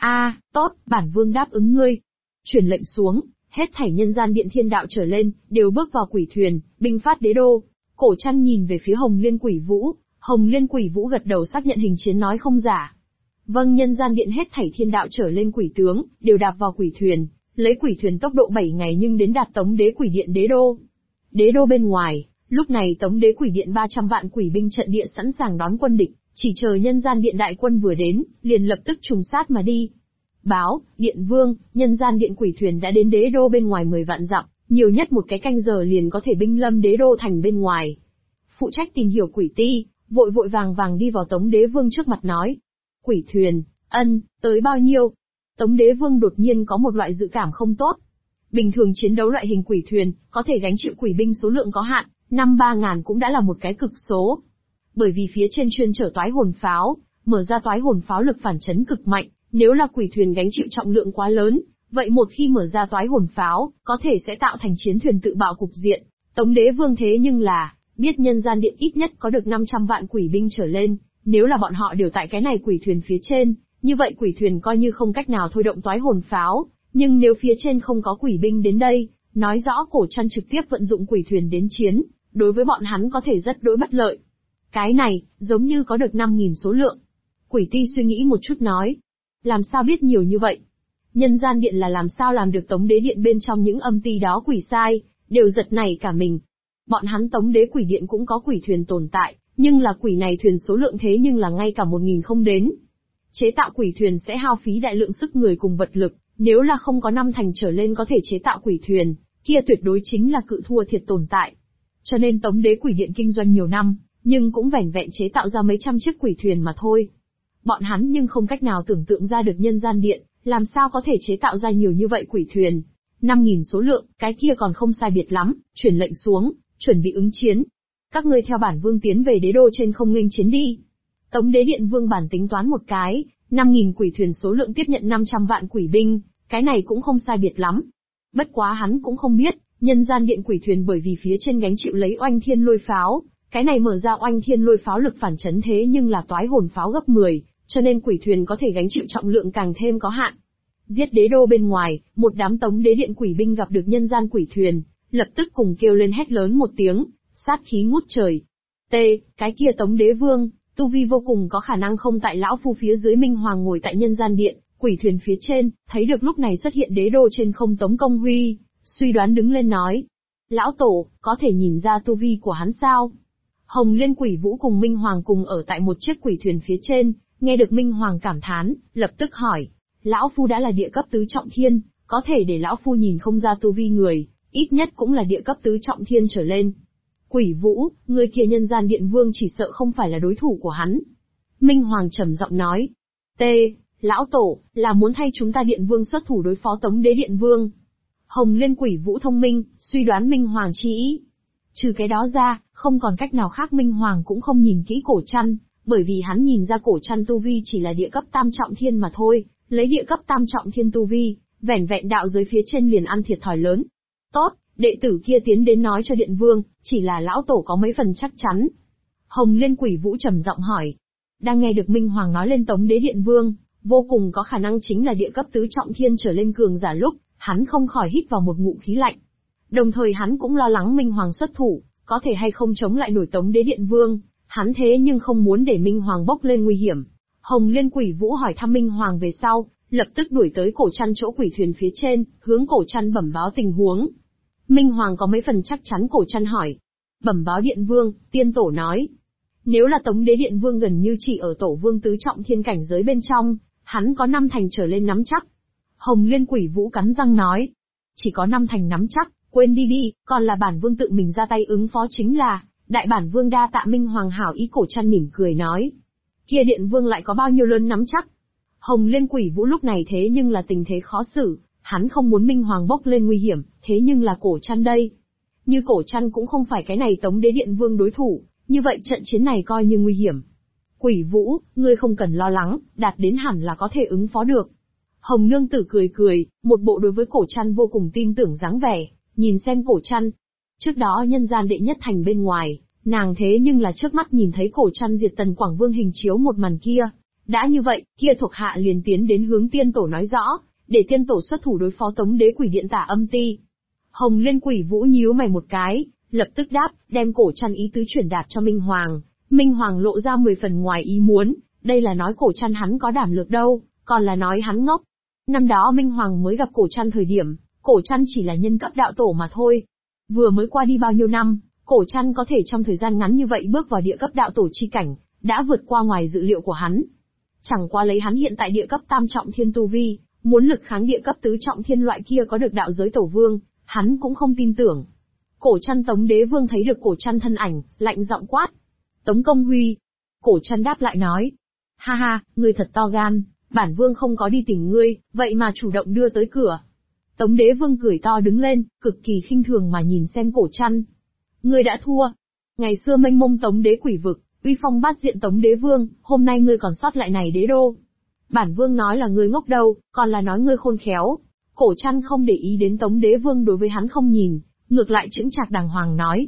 Tốt, bản vương đáp ứng ngươi. Truyền lệnh xuống, hết thảy nhân gian điện thiên đạo trở lên, đều bước vào quỷ thuyền, binh phát đế đô. Cổ Trăn nhìn về phía Hồng Liên Quỷ Vũ, Hồng Liên Quỷ Vũ gật đầu xác nhận Hình Chiến nói không giả. Vâng, nhân gian điện hết thảy thiên đạo trở lên quỷ tướng, đều đạp vào quỷ thuyền, lấy quỷ thuyền tốc độ 7 ngày nhưng đến đạt Tống Đế Quỷ Điện đế đô. Đế đô bên ngoài, lúc này Tống Đế Quỷ Điện 300 vạn quỷ binh trận địa sẵn sàng đón quân địch, chỉ chờ nhân gian điện đại quân vừa đến, liền lập tức trùng sát mà đi. Báo, Điện Vương, nhân gian điện quỷ thuyền đã đến đế đô bên ngoài 10 vạn dặm, nhiều nhất một cái canh giờ liền có thể binh lâm đế đô thành bên ngoài. Phụ trách tìm hiểu quỷ ti, vội vội vàng vàng đi vào Tống Đế Vương trước mặt nói. Quỷ thuyền, tới bao nhiêu? Tống Đế Vương đột nhiên có một loại dự cảm không tốt. Bình thường chiến đấu loại hình quỷ thuyền, có thể gánh chịu quỷ binh số lượng có hạn, 5-3 ngàn cũng đã là một cái cực số. Bởi vì phía trên chuyên chở toái hồn pháo, mở ra toái hồn pháo lực phản chấn cực mạnh, nếu là quỷ thuyền gánh chịu trọng lượng quá lớn, vậy một khi mở ra toái hồn pháo, có thể sẽ tạo thành chiến thuyền tự bạo cục diện. Tống Đế Vương thế nhưng là, biết nhân gian điện ít nhất có được 500 vạn quỷ binh trở lên, nếu là bọn họ đều tại cái này quỷ thuyền phía trên, như vậy quỷ thuyền coi như không cách nào thôi động toái hồn pháo, nhưng nếu phía trên không có quỷ binh đến đây, nói rõ Cổ Trăn trực tiếp vận dụng quỷ thuyền đến chiến, đối với bọn hắn có thể rất đối bất lợi. Cái này, giống như có được 5.000 số lượng. Quỷ ti suy nghĩ một chút nói. Làm sao biết nhiều như vậy? Nhân gian điện là làm sao làm được Tống Đế Điện bên trong những âm ti đó quỷ sai, đều giật nảy cả mình. Bọn hắn Tống Đế Quỷ Điện cũng có quỷ thuyền tồn tại, nhưng là quỷ này thuyền số lượng thế nhưng là ngay cả 1.000 không đến. Chế tạo quỷ thuyền sẽ hao phí đại lượng sức người cùng vật lực, nếu là không có 5 thành trở lên có thể chế tạo quỷ thuyền, kia tuyệt đối chính là cự thua thiệt tồn tại. Cho nên Tống Đế Quỷ Điện kinh doanh nhiều năm, nhưng cũng vẻn vẹn chế tạo ra mấy trăm chiếc quỷ thuyền mà thôi. Bọn hắn nhưng không cách nào tưởng tượng ra được nhân gian điện, làm sao có thể chế tạo ra nhiều như vậy quỷ thuyền. 5.000 số lượng, cái kia còn không sai biệt lắm, truyền lệnh xuống, chuẩn bị ứng chiến. Các ngươi theo bản vương tiến về đế đô trên không nghênh chiến đi. Tống đế điện vương bản tính toán một cái, 5.000 quỷ thuyền số lượng tiếp nhận 500 vạn quỷ binh, cái này cũng không sai biệt lắm. Bất quá hắn cũng không biết, nhân gian điện quỷ thuyền bởi vì phía trên gánh chịu lấy oanh thiên lôi pháo, cái này mở ra oanh thiên lôi pháo lực phản chấn thế nhưng là toái hồn pháo gấp 10, cho nên quỷ thuyền có thể gánh chịu trọng lượng càng thêm có hạn. Giết đế đô bên ngoài, một đám tống đế điện quỷ binh gặp được nhân gian quỷ thuyền, lập tức cùng kêu lên hét lớn một tiếng, sát khí ngút trời. Cái kia tống đế vương, tu vi vô cùng có khả năng không tại lão phu phía dưới Minh Hoàng ngồi tại nhân gian điện, quỷ thuyền phía trên, thấy được lúc này xuất hiện đế đô trên không Tống Công Huy, suy đoán đứng lên nói. Lão tổ, có thể nhìn ra tu vi của hắn sao? Hồng Liên Quỷ Vũ cùng Minh Hoàng cùng ở tại một chiếc quỷ thuyền phía trên, nghe được Minh Hoàng cảm thán, lập tức hỏi. Lão phu đã là địa cấp tứ trọng thiên, có thể để lão phu nhìn không ra tu vi người, ít nhất cũng là địa cấp tứ trọng thiên trở lên. Quỷ Vũ, người kia nhân gian điện vương chỉ sợ không phải là đối thủ của hắn. Minh Hoàng trầm giọng nói. Lão tổ, là muốn thay chúng ta điện vương xuất thủ đối phó Tống đế điện vương. Hồng Liên Quỷ Vũ thông minh, suy đoán Minh Hoàng chi ý. Trừ cái đó ra, không còn cách nào khác. Minh Hoàng cũng không nhìn kỹ Cổ Trăn, bởi vì hắn nhìn ra Cổ Trăn tu vi chỉ là địa cấp tam trọng thiên mà thôi, lấy địa cấp tam trọng thiên tu vi, vẻn vẹn đạo giới phía trên liền ăn thiệt thòi lớn. Tốt, đệ tử kia tiến đến nói cho điện vương, chỉ là lão tổ có mấy phần chắc chắn. Hồng Liên Quỷ Vũ trầm giọng hỏi. Đang nghe được Minh Hoàng nói lên Tống đế điện vương, vô cùng có khả năng chính là địa cấp tứ trọng thiên trở lên cường giả lúc, hắn không khỏi hít vào một ngụm khí lạnh. Đồng thời hắn cũng lo lắng Minh Hoàng xuất thủ, có thể hay không chống lại nổi Tống đế điện vương, hắn thế nhưng không muốn để Minh Hoàng bốc lên nguy hiểm. Hồng Liên Quỷ Vũ hỏi thăm Minh Hoàng về sau, lập tức đuổi tới Cổ Trăn chỗ quỷ thuyền phía trên, hướng Cổ Trăn bẩm báo tình huống. Minh Hoàng có mấy phần chắc chắn. Cổ Trăn hỏi. Bẩm báo điện vương, tiên tổ nói. Nếu là Tống đế điện vương gần như chỉ ở tổ vương tứ trọng thiên cảnh giới bên trong, hắn có 5 thành trở lên nắm chắc. Hồng Liên Quỷ Vũ cắn răng nói. Chỉ có 5 thành nắm chắc, quên đi, còn là bản vương tự mình ra tay ứng phó chính là, đại bản vương đa tạ. Minh Hoàng hảo ý. Cổ Trăn mỉm cười nói. Kia điện vương lại có bao nhiêu lớn nắm chắc? Hồng Liên Quỷ Vũ lúc này thế nhưng là tình thế khó xử, hắn không muốn Minh Hoàng bốc lên nguy hiểm, thế nhưng là Cổ Trăn đây. Như Cổ Trăn cũng không phải cái này Tống đế điện vương đối thủ, như vậy trận chiến này coi như nguy hiểm. Quỷ Vũ, ngươi không cần lo lắng, đạt đến hẳn là có thể ứng phó được. Hồng Nương Tử cười, một bộ đối với Cổ Trăn vô cùng tin tưởng dáng vẻ, nhìn xem Cổ Trăn. Trước đó nhân gian đệ nhất thành bên ngoài, nàng thế nhưng là trước mắt nhìn thấy Cổ Trăn diệt Tần Quảng Vương hình chiếu một màn kia. Đã như vậy, kia thuộc hạ liền tiến đến hướng tiên tổ nói rõ, để tiên tổ xuất thủ đối phó Tống đế quỷ điện Tả Âm Ti. Hồng Liên Quỷ Vũ nhíu mày một cái, lập tức đáp, đem Cổ Trăn ý tứ chuyển đạt cho Minh Hoàng. Minh Hoàng lộ ra 10 phần ngoài ý muốn, đây là nói Cổ Trăn hắn có đảm lược đâu, còn là nói hắn ngốc. Năm đó Minh Hoàng mới gặp Cổ Trăn thời điểm, Cổ Trăn chỉ là nhân cấp đạo tổ mà thôi. Vừa mới qua đi bao nhiêu năm, Cổ Trăn có thể trong thời gian ngắn như vậy bước vào địa cấp đạo tổ chi cảnh, đã vượt qua ngoài dự liệu của hắn. Chẳng qua lấy hắn hiện tại địa cấp tam trọng thiên tu vi, muốn lực kháng địa cấp tứ trọng thiên loại kia có được đạo giới tổ vương, hắn cũng không tin tưởng. Cổ Trăn Tống đế vương thấy được Cổ Trăn thân ảnh, lạnh giọng quát. Tống Công Huy. Cổ Trăn đáp lại nói. Ha, ngươi thật to gan, bản vương không có đi tìm ngươi, vậy mà chủ động đưa tới cửa. Tống đế vương cười to đứng lên, cực kỳ khinh thường mà nhìn xem Cổ Trăn. Ngươi đã thua. Ngày xưa mênh mông Tống đế quỷ vực, uy phong bát diện Tống đế vương, hôm nay ngươi còn sót lại này đế đô. Bản vương nói là ngươi ngốc đâu, còn là nói ngươi khôn khéo. Cổ Trăn không để ý đến Tống đế vương đối với hắn không nhìn, ngược lại chững chạc đàng hoàng nói.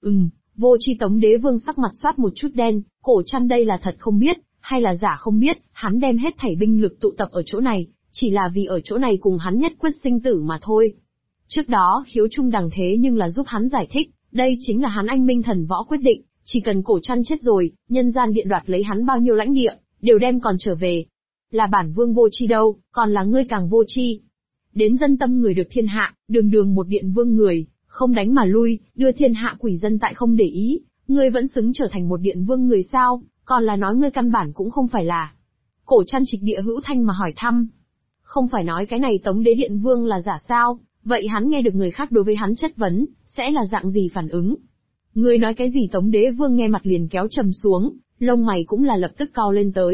Vô tri. Tống đế vương sắc mặt xoát một chút đen, Cổ Trăn đây là thật không biết, hay là giả không biết, hắn đem hết thảy binh lực tụ tập ở chỗ này, chỉ là vì ở chỗ này cùng hắn nhất quyết sinh tử mà thôi. Trước đó Khiếu Trung Đằng thế nhưng là giúp hắn giải thích, đây chính là hắn anh minh thần võ quyết định, chỉ cần Cổ Trăn chết rồi, nhân gian điện đoạt lấy hắn bao nhiêu lãnh địa, đều đem còn trở về. Là bản vương vô tri đâu, còn là ngươi càng vô tri. Đến dân tâm người được thiên hạ, đường một điện vương người, không đánh mà lui, đưa thiên hạ quỷ dân tại không để ý, ngươi vẫn xứng trở thành một điện vương người sao, còn là nói ngươi căn bản cũng không phải là. Cổ Trăn trịch địa hữu thanh mà hỏi thăm. Không phải nói cái này Tống đế điện vương là giả sao, vậy hắn nghe được người khác đối với hắn chất vấn, sẽ là dạng gì phản ứng? Ngươi nói cái gì? Tống đế vương nghe mặt liền kéo trầm xuống, lông mày cũng là lập tức cau lên tới.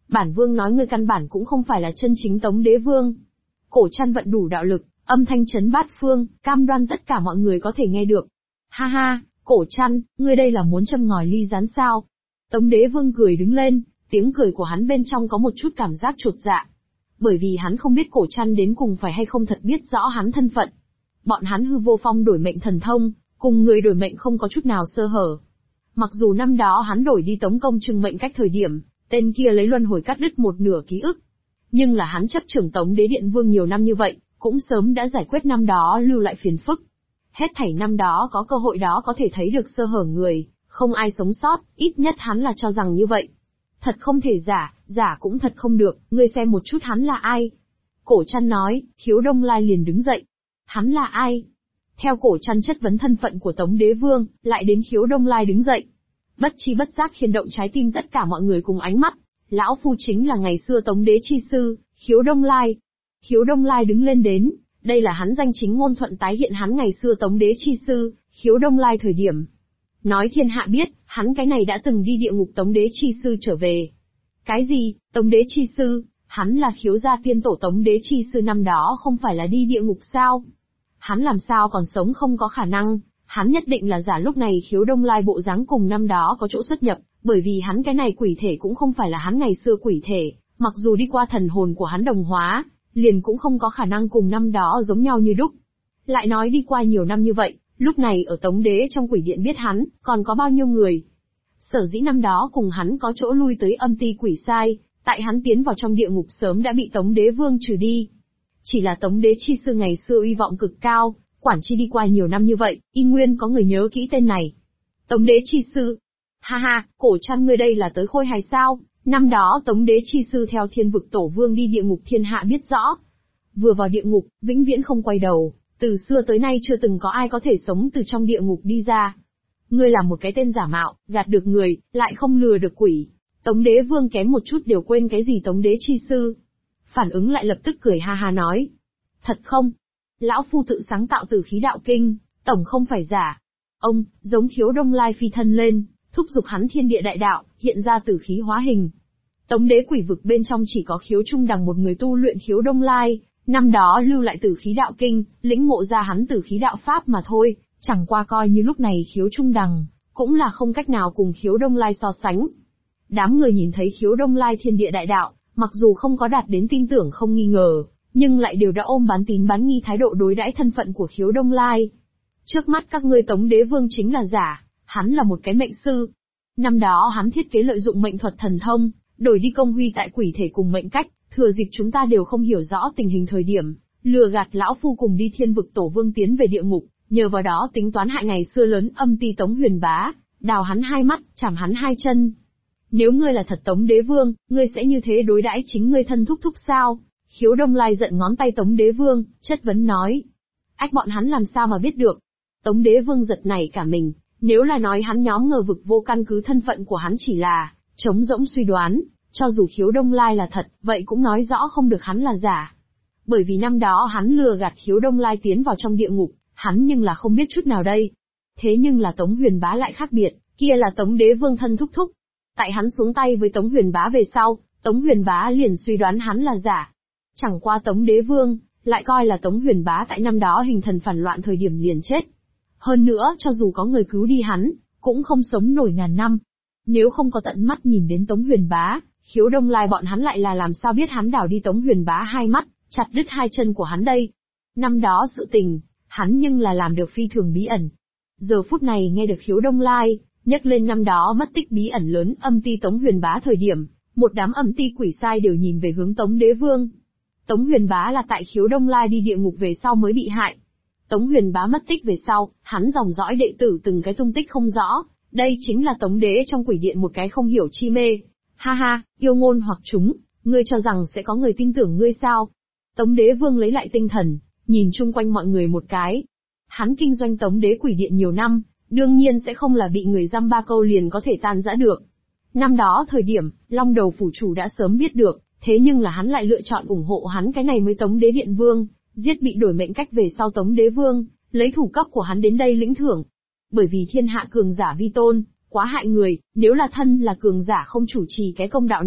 Bản vương nói ngươi căn bản cũng không phải là chân chính Tống Đế Vương. Cổ Trăn vận đủ đạo lực, âm thanh chấn bát phương, cam đoan tất cả mọi người có thể nghe được. Ha ha, Cổ Trăn, ngươi đây là muốn châm ngòi ly rán sao? Tống Đế Vương cười đứng lên, tiếng cười của hắn bên trong có một chút cảm giác chột dạ. Bởi vì hắn không biết Cổ Trăn đến cùng phải hay không thật biết rõ hắn thân phận. Bọn hắn hư vô phong đổi mệnh thần thông, cùng người đổi mệnh không có chút nào sơ hở. Mặc dù năm đó hắn đổi đi Tống Công Trừng mệnh cách thời điểm, tên kia lấy luân hồi cắt đứt một nửa ký ức. Nhưng là hắn chấp trưởng Tống Đế Điện Vương nhiều năm như vậy, cũng sớm đã giải quyết năm đó lưu lại phiền phức. Hết thảy năm đó có cơ hội đó có thể thấy được sơ hở người, không ai sống sót, ít nhất hắn là cho rằng như vậy. Thật không thể giả, giả cũng thật không được, ngươi xem một chút hắn là ai. Cổ Trăn nói, Khiếu Đông Lai liền đứng dậy. Hắn là ai? Theo Cổ Trăn chất vấn thân phận của Tống Đế Vương, lại đến Khiếu Đông Lai đứng dậy. Bất chi bất giác khiên động trái tim tất cả mọi người cùng ánh mắt. Lão Phu chính là ngày xưa Tống Đế chi sư, Khiếu Đông Lai. Khiếu Đông Lai đứng lên đến, đây là hắn danh chính ngôn thuận tái hiện hắn ngày xưa Tống Đế chi sư, Khiếu Đông Lai thời điểm. Nói thiên hạ biết, hắn cái này đã từng đi địa ngục Tống Đế chi sư trở về. Cái gì, Tống Đế chi sư, hắn là Khiếu gia tiên tổ Tống Đế chi sư năm đó không phải là đi địa ngục sao? Hắn làm sao còn sống không có khả năng, hắn nhất định là giả. Lúc này Khiếu Đông Lai bộ dáng cùng năm đó có chỗ xuất nhập, bởi vì hắn cái này quỷ thể cũng không phải là hắn ngày xưa quỷ thể, mặc dù đi qua thần hồn của hắn đồng hóa, liền cũng không có khả năng cùng năm đó giống nhau như đúc. Lại nói đi qua nhiều năm như vậy, lúc này ở Tống Đế trong quỷ điện biết hắn, còn có bao nhiêu người. Sở dĩ năm đó cùng hắn có chỗ lui tới âm ti quỷ sai, tại hắn tiến vào trong địa ngục sớm đã bị Tống Đế Vương trừ đi. Chỉ là Tống Đế chi sư ngày xưa uy vọng cực cao, quản chi đi qua nhiều năm như vậy, y nguyên có người nhớ kỹ tên này. Tống Đế chi sư. Ha ha, Cổ Trăn ngươi đây là tới khôi hài sao? Năm đó Tống Đế chi sư theo Thiên Vực Tổ Vương đi địa ngục thiên hạ biết rõ. Vừa vào địa ngục, vĩnh viễn không quay đầu, từ xưa tới nay chưa từng có ai có thể sống từ trong địa ngục đi ra. Ngươi là một cái tên giả mạo, gạt được người, lại không lừa được quỷ. Tống Đế Vương kém một chút đều quên cái gì Tống Đế chi sư. Phản ứng lại lập tức cười ha ha nói. Thật không? Lão Phu tự sáng tạo Tử Khí Đạo Kinh, tổng không phải giả. Ông, giống Khiếu Đông Lai phi thân lên, thúc giục hắn thiên địa đại đạo, hiện ra tử khí hóa hình. Tống Đế quỷ vực bên trong chỉ có Khiếu Trung Đằng một người tu luyện Khiếu Đông Lai, năm đó lưu lại Tử Khí Đạo Kinh, lĩnh ngộ ra hắn Tử Khí Đạo Pháp mà thôi, chẳng qua coi như lúc này Khiếu Trung Đằng, cũng là không cách nào cùng Khiếu Đông Lai so sánh. Đám người nhìn thấy Khiếu Đông Lai thiên địa đại đạo, mặc dù không có đạt đến tin tưởng không nghi ngờ, nhưng lại đều đã ôm bán tín bán nghi thái độ đối đãi thân phận của Khiếu Đông Lai. Trước mắt các ngươi Tống Đế Vương chính là giả, hắn là một cái mệnh sư. Năm đó hắn thiết kế lợi dụng mệnh thuật thần thông, đổi đi công huy tại quỷ thể cùng mệnh cách, thừa dịp chúng ta đều không hiểu rõ tình hình thời điểm, lừa gạt lão Phu cùng đi Thiên Vực Tổ Vương tiến về địa ngục, nhờ vào đó tính toán hại ngày xưa lớn âm ti Tống Huyền Bá, đào hắn hai mắt, chảm hắn hai chân. Nếu ngươi là thật Tống Đế Vương, ngươi sẽ như thế đối đãi chính ngươi thân thúc thúc sao? Khiếu Đông Lai giận ngón tay Tống Đế Vương, chất vấn nói. Ách bọn hắn làm sao mà biết được? Tống Đế Vương giật nảy cả mình, nếu là nói hắn nhóm ngờ vực vô căn cứ thân phận của hắn chỉ là trống rỗng suy đoán, cho dù Khiếu Đông Lai là thật, vậy cũng nói rõ không được hắn là giả. Bởi vì năm đó hắn lừa gạt Khiếu Đông Lai tiến vào trong địa ngục, hắn nhưng là không biết chút nào đây. Thế nhưng là Tống Huyền Bá lại khác biệt, kia là Tống Đế Vương thân thúc thúc. Tại hắn xuống tay với Tống Huyền Bá về sau, Tống Huyền Bá liền suy đoán hắn là giả. Chẳng qua Tống Đế Vương, lại coi là Tống Huyền Bá tại năm đó hình thần phản loạn thời điểm liền chết. Hơn nữa, cho dù có người cứu đi hắn, cũng không sống nổi ngàn năm. Nếu không có tận mắt nhìn đến Tống Huyền Bá, Khiếu Đông Lai bọn hắn lại là làm sao biết hắn đào đi Tống Huyền Bá hai mắt, chặt đứt hai chân của hắn đây. Năm đó sự tình, hắn nhưng là làm được phi thường bí ẩn. Giờ phút này nghe được Khiếu Đông Lai nhắc lên năm đó mất tích bí ẩn lớn âm ti Tống Huyền Bá thời điểm, một đám âm ti quỷ sai đều nhìn về hướng Tống Đế Vương. Tống Huyền Bá là tại Khiếu Đông Lai đi địa ngục về sau mới bị hại. Tống Huyền Bá mất tích về sau, hắn dòng dõi đệ tử từng cái tung tích không rõ, đây chính là Tống Đế trong quỷ điện một cái không hiểu chi mê. Ha ha, yêu ngôn hoặc chúng, ngươi cho rằng sẽ có người tin tưởng ngươi sao? Tống Đế Vương lấy lại tinh thần, nhìn chung quanh mọi người một cái. Hắn kinh doanh Tống Đế quỷ điện nhiều năm, đương nhiên sẽ không là bị người dăm ba câu liền có thể tan rã được. Năm đó thời điểm, Long Đầu phủ chủ đã sớm biết được, thế nhưng là hắn lại lựa chọn ủng hộ hắn cái này mới Tống Đế Điện Vương, giết bị đổi mệnh cách về sau Tống Đế Vương, lấy thủ cấp của hắn đến đây lĩnh thưởng. Bởi vì thiên hạ cường giả vi tôn, quá hại người, nếu là thân là cường giả không chủ trì cái công đạo này,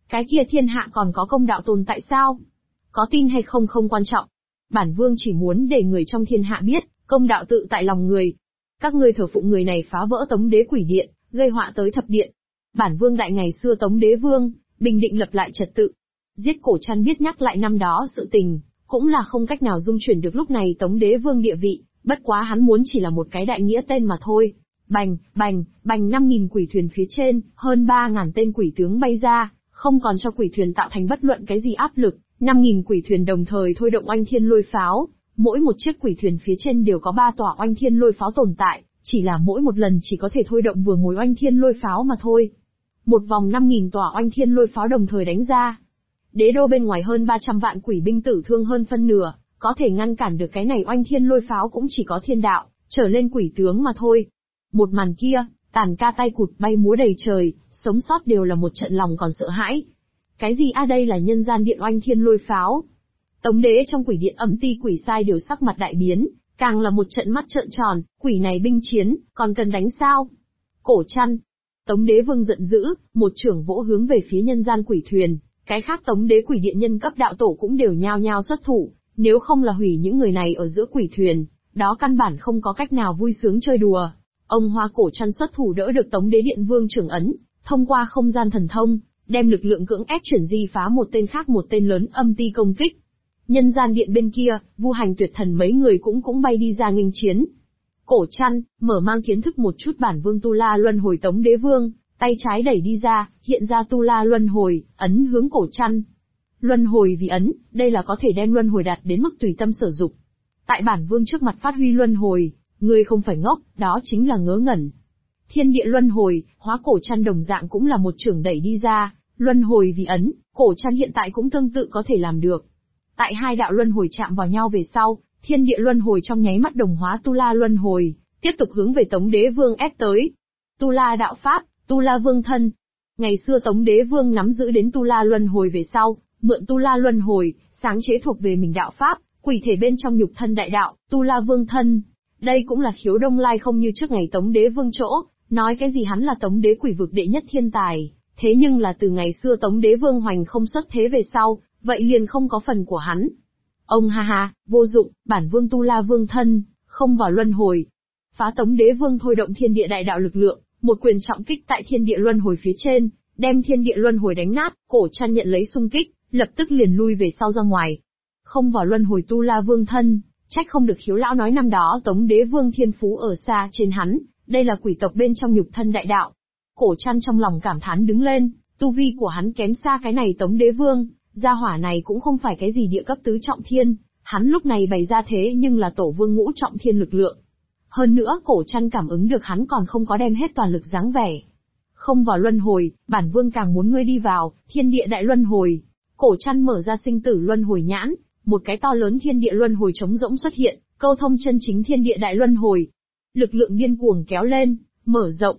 Cái kia thiên hạ còn có công đạo tồn tại sao? Có tin hay không không quan trọng. Bản vương chỉ muốn để người trong thiên hạ biết, công đạo tự tại lòng người. Các ngươi thờ phụng người này phá vỡ Tống Đế Quỷ Điện, gây họa tới thập điện. Bản vương đại ngày xưa Tống Đế Vương, bình định lập lại trật tự. Giết Cổ Trăn biết nhắc lại năm đó sự tình, cũng là không cách nào dung chuyển được lúc này Tống Đế Vương địa vị, bất quá hắn muốn chỉ là một cái đại nghĩa tên mà thôi. Bành, bành, bành 5.000 quỷ thuyền phía trên, hơn 3.000 tên quỷ tướng bay ra, không còn cho quỷ thuyền tạo thành bất luận cái gì áp lực. 5.000 quỷ thuyền đồng thời thôi động oanh thiên lôi pháo, mỗi một chiếc quỷ thuyền phía trên đều có 3 tòa oanh thiên lôi pháo tồn tại, chỉ là mỗi một lần chỉ có thể thôi động vừa ngồi oanh thiên lôi pháo mà thôi. Một vòng 5.000 tòa oanh thiên lôi pháo đồng thời đánh ra. Đế đô bên ngoài hơn 300 vạn quỷ binh tử thương hơn phân nửa, có thể ngăn cản được cái này oanh thiên lôi pháo cũng chỉ có thiên đạo, trở lên quỷ tướng mà thôi. Một màn kia, tàn ca tay cụt bay múa đầy trời, sống sót đều là một trận lòng còn sợ hãi. Cái gì đây là nhân gian điện oanh thiên lôi pháo. Tống Đế trong quỷ điện Âm Ti quỷ sai đều sắc mặt đại biến, càng là một trận mắt trợn tròn, quỷ này binh chiến, còn cần đánh sao? Cổ Trăn. Tống Đế Vương giận dữ, một trưởng vỗ hướng về phía nhân gian quỷ thuyền, cái khác Tống Đế quỷ điện nhân cấp đạo tổ cũng đều nhao nhao xuất thủ, nếu không là hủy những người này ở giữa quỷ thuyền, đó căn bản không có cách nào vui sướng chơi đùa. Ông Hoa Cổ Trăn xuất thủ đỡ được Tống Đế Điện Vương trưởng ấn, thông qua không gian thần thông, đem lực lượng cưỡng ép chuyển di phá một tên khác một tên lớn Âm Ti công kích. Nhân gian điện bên kia, Vu Hành Tuyệt Thần mấy người cũng bay đi ra nghênh chiến. Cổ Trăn, mở mang kiến thức một chút bản vương Tu La Luân Hồi Tống Đế Vương, tay trái đẩy đi ra, hiện ra Tu La Luân Hồi, ấn hướng Cổ Trăn. Luân Hồi vì ấn, đây là có thể đem Luân Hồi đạt đến mức tùy tâm sở dục. Tại bản vương trước mặt phát huy Luân Hồi, ngươi không phải ngốc, đó chính là ngớ ngẩn. Thiên địa Luân Hồi, hóa Cổ Trăn đồng dạng cũng là một trường đẩy đi ra, Luân Hồi vì ấn, Cổ Trăn hiện tại cũng tương tự có thể làm được. Tại hai đạo Luân Hồi chạm vào nhau về sau, thiên địa Luân Hồi trong nháy mắt đồng hóa Tu La Luân Hồi, tiếp tục hướng về Tống Đế Vương ép tới. Tu La đạo pháp, Tu La Vương thân. Ngày xưa Tống Đế Vương nắm giữ đến Tu La Luân Hồi về sau, mượn Tu La Luân Hồi, sáng chế thuộc về mình đạo pháp, quỷ thể bên trong nhục thân đại đạo, Tu La Vương thân. Đây cũng là khiếu đông lai không như trước ngày Tống Đế Vương chỗ, nói cái gì hắn là Tống Đế quỷ vực đệ nhất thiên tài, thế nhưng là từ ngày xưa Tống Đế Vương hoành không xuất thế về sau, vậy liền không có phần của hắn. Ông ha ha, vô dụng, bản vương Tu La Vương thân, không vào luân hồi. Phá Tống Đế Vương thôi động thiên địa đại đạo lực lượng, một quyền trọng kích tại thiên địa luân hồi phía trên, đem thiên địa luân hồi đánh nát, Cổ Trăn nhận lấy xung kích, lập tức liền lui về sau ra ngoài. Không vào luân hồi Tu La Vương thân, trách không được khiếu lão nói năm đó Tống Đế Vương thiên phú ở xa trên hắn, đây là quỷ tộc bên trong nhục thân đại đạo. Cổ Trăn trong lòng cảm thán đứng lên, tu vi của hắn kém xa cái này Tống Đế Vương, gia hỏa này cũng không phải cái gì địa cấp tứ trọng thiên, hắn lúc này bày ra thế nhưng là tổ vương ngũ trọng thiên lực lượng. Hơn nữa Cổ Trăn cảm ứng được hắn còn không có đem hết toàn lực dáng vẻ. Không vào luân hồi, bản vương càng muốn ngươi đi vào, thiên địa đại luân hồi. Cổ Trăn mở ra sinh tử luân hồi nhãn, một cái to lớn thiên địa luân hồi trống rỗng xuất hiện, câu thông chân chính thiên địa đại luân hồi. Lực lượng điên cuồng kéo lên, mở rộng.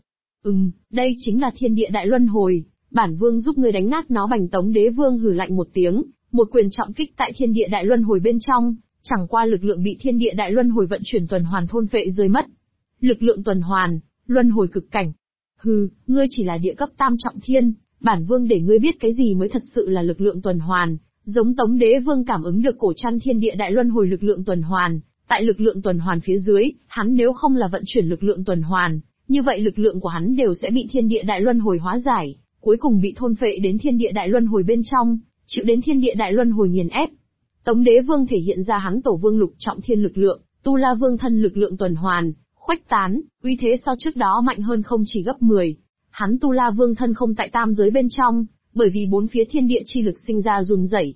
Đây chính là thiên địa đại luân hồi, bản vương giúp ngươi đánh nát nó. Bành Tống Đế Vương hừ lạnh một tiếng, một quyền trọng kích tại thiên địa đại luân hồi bên trong, chẳng qua lực lượng bị thiên địa đại luân hồi vận chuyển tuần hoàn thôn phệ rơi mất. Lực lượng tuần hoàn, luân hồi cực cảnh. Ngươi chỉ là địa cấp tam trọng thiên, bản vương để ngươi biết cái gì mới thật sự là lực lượng tuần hoàn. Giống Tống Đế Vương cảm ứng được Cổ Trăn thiên địa đại luân hồi lực lượng tuần hoàn, tại lực lượng tuần hoàn phía dưới, hắn nếu không là vận chuyển lực lượng tuần hoàn, như vậy lực lượng của hắn đều sẽ bị thiên địa đại luân hồi hóa giải, cuối cùng bị thôn phệ đến thiên địa đại luân hồi bên trong, chịu đến thiên địa đại luân hồi nghiền ép. Tống Đế Vương thể hiện ra hắn tổ vương lục trọng thiên lực lượng, Tu La Vương thân lực lượng tuần hoàn, khuếch tán, uy thế so trước đó mạnh hơn không chỉ gấp 10. Hắn Tu La Vương thân không tại tam giới bên trong, bởi vì bốn phía thiên địa chi lực sinh ra run rẩy.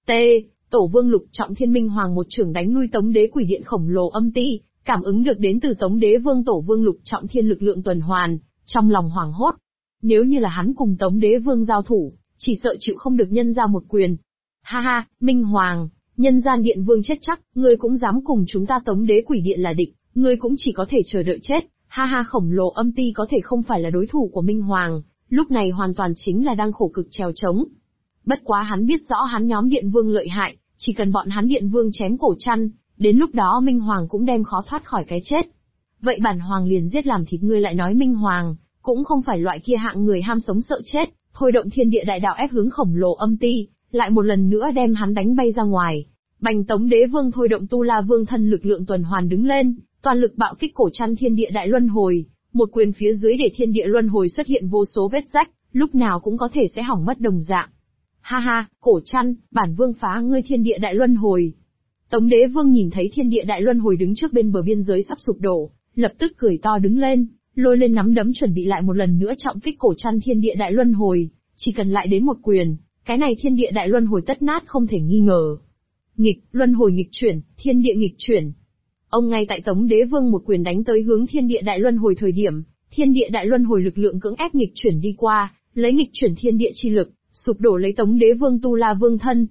Tổ vương lục trọng thiên Minh Hoàng một trưởng đánh lui Tống Đế quỷ điện khổng lồ Âm Ti, cảm ứng được đến từ Tống Đế Vương tổ vương lục trọng thiên lực lượng tuần hoàn, trong lòng hoảng hốt. Nếu như là hắn cùng Tống Đế Vương giao thủ, chỉ sợ chịu không được nhân ra một quyền. Ha ha, Minh Hoàng, nhân gian điện vương chết chắc, ngươi cũng dám cùng chúng ta Tống Đế quỷ điện là địch, ngươi cũng chỉ có thể chờ đợi chết. Ha ha, khổng lồ Âm Ti có thể không phải là đối thủ của Minh Hoàng, lúc này hoàn toàn chính là đang khổ cực trèo trống. Bất quá hắn biết rõ hắn nhóm điện vương lợi hại, chỉ cần bọn hắn điện vương chém Cổ Trăn, đến lúc đó Minh Hoàng cũng đem khó thoát khỏi cái chết. Vậy bản hoàng liền giết làm thịt ngươi lại nói Minh Hoàng, cũng không phải loại kia hạng người ham sống sợ chết, thôi động thiên địa đại đạo ép hướng khổng lồ âm ti, lại một lần nữa đem hắn đánh bay ra ngoài. Bành Tống Đế Vương thôi động Tu La Vương thân lực lượng tuần hoàn đứng lên, toàn lực bạo kích cổ chăn thiên địa đại luân hồi, một quyền phía dưới để thiên địa luân hồi xuất hiện vô số vết rách, lúc nào cũng có thể sẽ hỏng mất đồng dạng. Ha ha, cổ chăn, bản vương phá ngươi thiên địa đại luân hồi. Tống Đế Vương nhìn thấy thiên địa đại luân hồi đứng trước bên bờ biên giới sắp sụp đổ, lập tức cười to đứng lên, lôi lên nắm đấm chuẩn bị lại một lần nữa trọng kích cổ chăn thiên địa đại luân hồi, chỉ cần lại đến một quyền, cái này thiên địa đại luân hồi tất nát không thể nghi ngờ. Luân hồi nghịch chuyển, thiên địa nghịch chuyển. Ông ngay tại Tống Đế Vương một quyền đánh tới hướng thiên địa đại luân hồi thời điểm, thiên địa đại luân hồi lực lượng cưỡng ép nghịch chuyển đi qua, lấy nghịch chuyển thiên địa chi lực, sụp đổ lấy Tống Đế Vương Tu La Vương thân.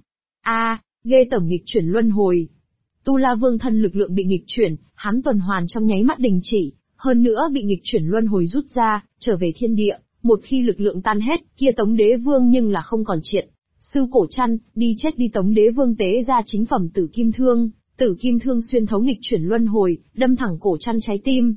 Ghê tởm nghịch chuyển luân hồi. Tu La Vương thân lực lượng bị nghịch chuyển, hắn tuần hoàn trong nháy mắt đình chỉ, hơn nữa bị nghịch chuyển luân hồi rút ra, trở về thiên địa, một khi lực lượng tan hết, kia Tống Đế Vương nhưng là không còn triệt. Sư cổ chăn, đi chết đi. Tống Đế Vương tế ra chính phẩm Tử Kim Thương xuyên thấu nghịch chuyển luân hồi, đâm thẳng cổ chăn trái tim.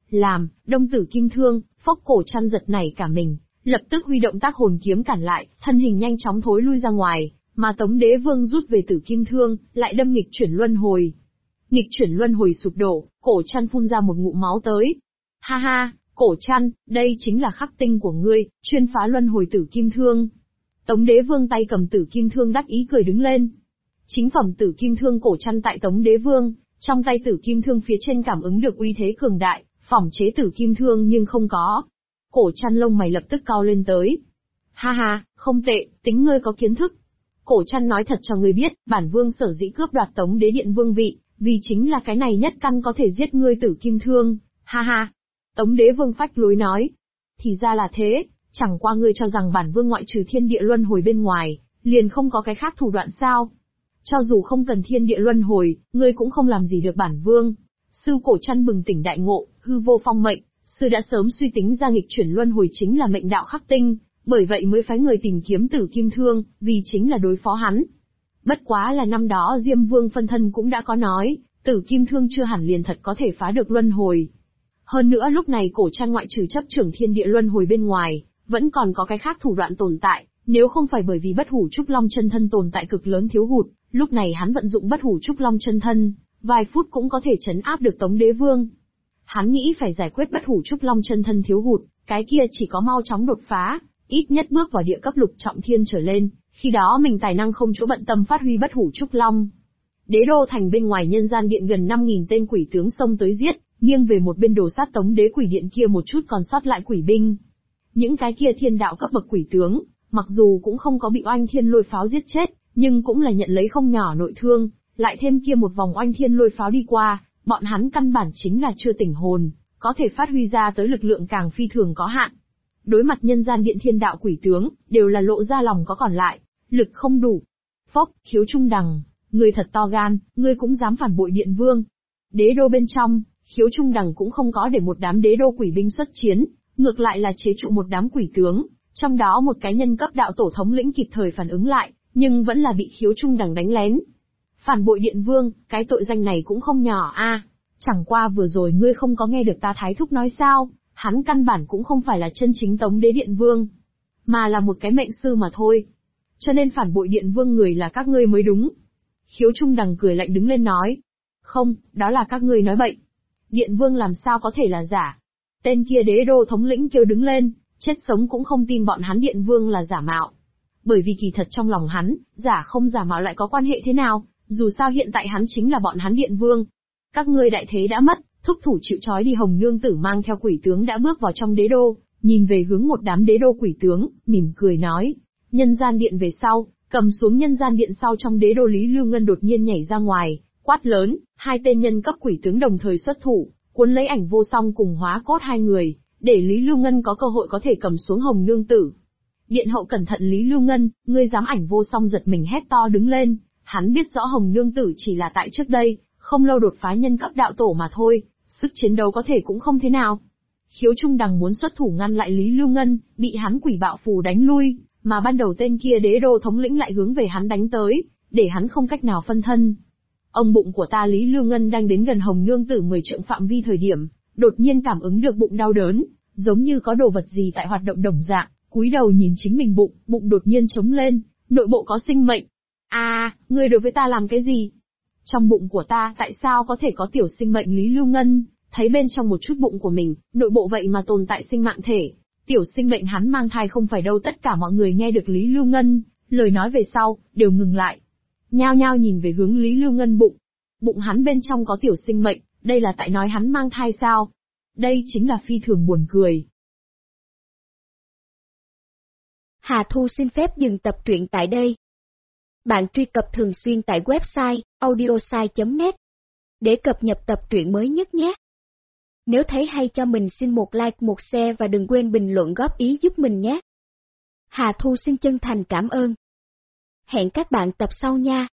Đông Tử Kim Thương, phốc cổ chăn giật nảy cả mình, lập tức huy động tác hồn kiếm cản lại, thân hình nhanh chóng thối lui ra ngoài, mà Tống Đế Vương rút về Tử Kim Thương, lại đâm nghịch chuyển luân hồi. Nghịch chuyển luân hồi sụp đổ, cổ chăn phun ra một ngụm máu tới. Ha ha, cổ chăn, đây chính là khắc tinh của ngươi, chuyên phá luân hồi Tử Kim Thương. Tống Đế Vương tay cầm Tử Kim Thương đắc ý cười đứng lên. Chính phẩm Tử Kim Thương cổ chăn tại Tống Đế Vương, trong tay Tử Kim Thương phía trên cảm ứng được uy thế cường đại, phỏng chế Tử Kim Thương nhưng không có. Cổ chăn lông mày lập tức cao lên tới. Ha ha, không tệ, tính ngươi có kiến thức. Cổ chăn nói thật cho ngươi biết, bản vương sở dĩ cướp đoạt Tống Đế Điện vương vị, vì chính là cái này nhất căn có thể giết ngươi Tử Kim Thương. Ha ha. Tống Đế Vương phách lối nói. Thì ra là thế, chẳng qua ngươi cho rằng bản vương ngoại trừ thiên địa luân hồi bên ngoài, liền không có cái khác thủ đoạn sao? Cho dù không cần thiên địa luân hồi, ngươi cũng không làm gì được bản vương. Sư cổ chăn bừng tỉnh đại ngộ, hư vô phong mệnh, sư đã sớm suy tính ra nghịch chuyển luân hồi chính là mệnh đạo khắc tinh, bởi vậy mới phái người tìm kiếm Tử Kim Thương, vì chính là đối phó hắn. Bất quá là năm đó Diêm Vương phân thân cũng đã có nói, Tử Kim Thương chưa hẳn liền thật có thể phá được luân hồi. Hơn nữa lúc này cổ chăn ngoại trừ chấp trưởng thiên địa luân hồi bên ngoài, vẫn còn có cái khác thủ đoạn tồn tại, nếu không phải bởi vì bất hủ trúc long chân thân tồn tại cực lớn thiếu hụt, lúc này hắn vận dụng bất hủ trúc long chân thân, vài phút cũng có thể trấn áp được Tống Đế Vương. Hắn nghĩ phải giải quyết bất hủ trúc long chân thân thiếu hụt, cái kia chỉ có mau chóng đột phá, ít nhất bước vào địa cấp lục trọng thiên trở lên, khi đó mình tài năng không chỗ bận tâm phát huy bất hủ trúc long. Đế đô thành bên ngoài nhân gian điện gần 5.000 tên quỷ tướng xông tới giết, nghiêng về một bên đồ sát Tống Đế quỷ điện kia một chút còn sót lại quỷ binh. Những cái kia thiên đạo cấp bậc quỷ tướng, mặc dù cũng không có bị oanh thiên lôi pháo giết chết, nhưng cũng là nhận lấy không nhỏ nội thương, lại thêm kia một vòng oanh thiên lôi pháo đi qua, bọn hắn căn bản chính là chưa tỉnh hồn, có thể phát huy ra tới lực lượng càng phi thường có hạn. Đối mặt nhân gian điện thiên đạo quỷ tướng, đều là lộ ra lòng có còn lại, lực không đủ. Phốc, Khiếu Trung Đằng, ngươi thật to gan, ngươi cũng dám phản bội điện vương. Đế đô bên trong, Khiếu Trung Đằng cũng không có để một đám đế đô quỷ binh xuất chiến, ngược lại là chế trụ một đám quỷ tướng, trong đó một cái nhân cấp đạo tổ thống lĩnh kịp thời phản ứng lại, nhưng vẫn là bị Khiếu Trung Đằng đánh lén. Phản bội điện vương, cái tội danh này cũng không nhỏ a. Chẳng qua vừa rồi ngươi không có nghe được ta Thái Thúc nói sao, hắn căn bản cũng không phải là chân chính Tống Đế Điện Vương, mà là một cái mệnh sư mà thôi. Cho nên phản bội Điện Vương người là các ngươi mới đúng. Khiếu Trung Đằng cười lạnh đứng lên nói. Không, đó là các ngươi nói bậy. Điện Vương làm sao có thể là giả? Tên kia đế đô thống lĩnh kêu đứng lên, chết sống cũng không tin bọn hắn Điện Vương là giả mạo. Bởi vì kỳ thật trong lòng hắn, giả không giả mạo lại có quan hệ thế nào, dù sao hiện tại hắn chính là bọn hắn Điện Vương. Các ngươi đại thế đã mất, thúc thủ chịu trói đi. Hồng Nương Tử mang theo quỷ tướng đã bước vào trong đế đô, nhìn về hướng một đám đế đô quỷ tướng, mỉm cười nói. Nhân gian điện về sau, cầm xuống nhân gian điện sau trong đế đô Lý Lưu Ngân đột nhiên nhảy ra ngoài, quát lớn, hai tên nhân cấp quỷ tướng đồng thời xuất thủ, cuốn lấy Ảnh Vô Song cùng Hóa Cốt hai người, để Lý Lưu Ngân có cơ hội có thể cầm xuống Hồng Nương Tử. Điện hậu cẩn thận Lý Lưu Ngân, ngươi dám! Ảnh Vô Song giật mình hét to đứng lên, hắn biết rõ Hồng Nương Tử chỉ là tại trước đây, không lâu đột phá nhân cấp đạo tổ mà thôi, sức chiến đấu có thể cũng không thế nào. Khiếu Trung Đằng muốn xuất thủ ngăn lại Lý Lưu Ngân, bị hắn quỷ bạo phù đánh lui, mà ban đầu tên kia đế đô thống lĩnh lại hướng về hắn đánh tới, để hắn không cách nào phân thân. Ông bụng của ta! Lý Lưu Ngân đang đến gần Hồng Nương Tử 10 trượng phạm vi thời điểm, đột nhiên cảm ứng được bụng đau đớn, giống như có đồ vật gì tại hoạt động đồng dạng, cúi đầu nhìn chính mình bụng, bụng đột nhiên trống lên, nội bộ có sinh mệnh. Ngươi đối với ta làm cái gì? Trong bụng của ta tại sao có thể có tiểu sinh mệnh? Lý Lưu Ngân thấy bên trong một chút bụng của mình, nội bộ vậy mà tồn tại sinh mạng thể. Tiểu sinh mệnh hắn mang thai không phải đâu. Tất cả mọi người nghe được Lý Lưu Ngân lời nói về sau, đều ngừng lại. Nhao nhao nhìn về hướng Lý Lưu Ngân bụng. Bụng hắn bên trong có tiểu sinh mệnh, đây là tại nói hắn mang thai sao? Đây chính là phi thường buồn cười. Hà Thu xin phép dừng tập truyện tại đây. Bạn truy cập thường xuyên tại website audiosai.net để cập nhật tập truyện mới nhất nhé. Nếu thấy hay cho mình xin một like, một share và đừng quên bình luận góp ý giúp mình nhé. Hà Thu xin chân thành cảm ơn. Hẹn các bạn tập sau nha.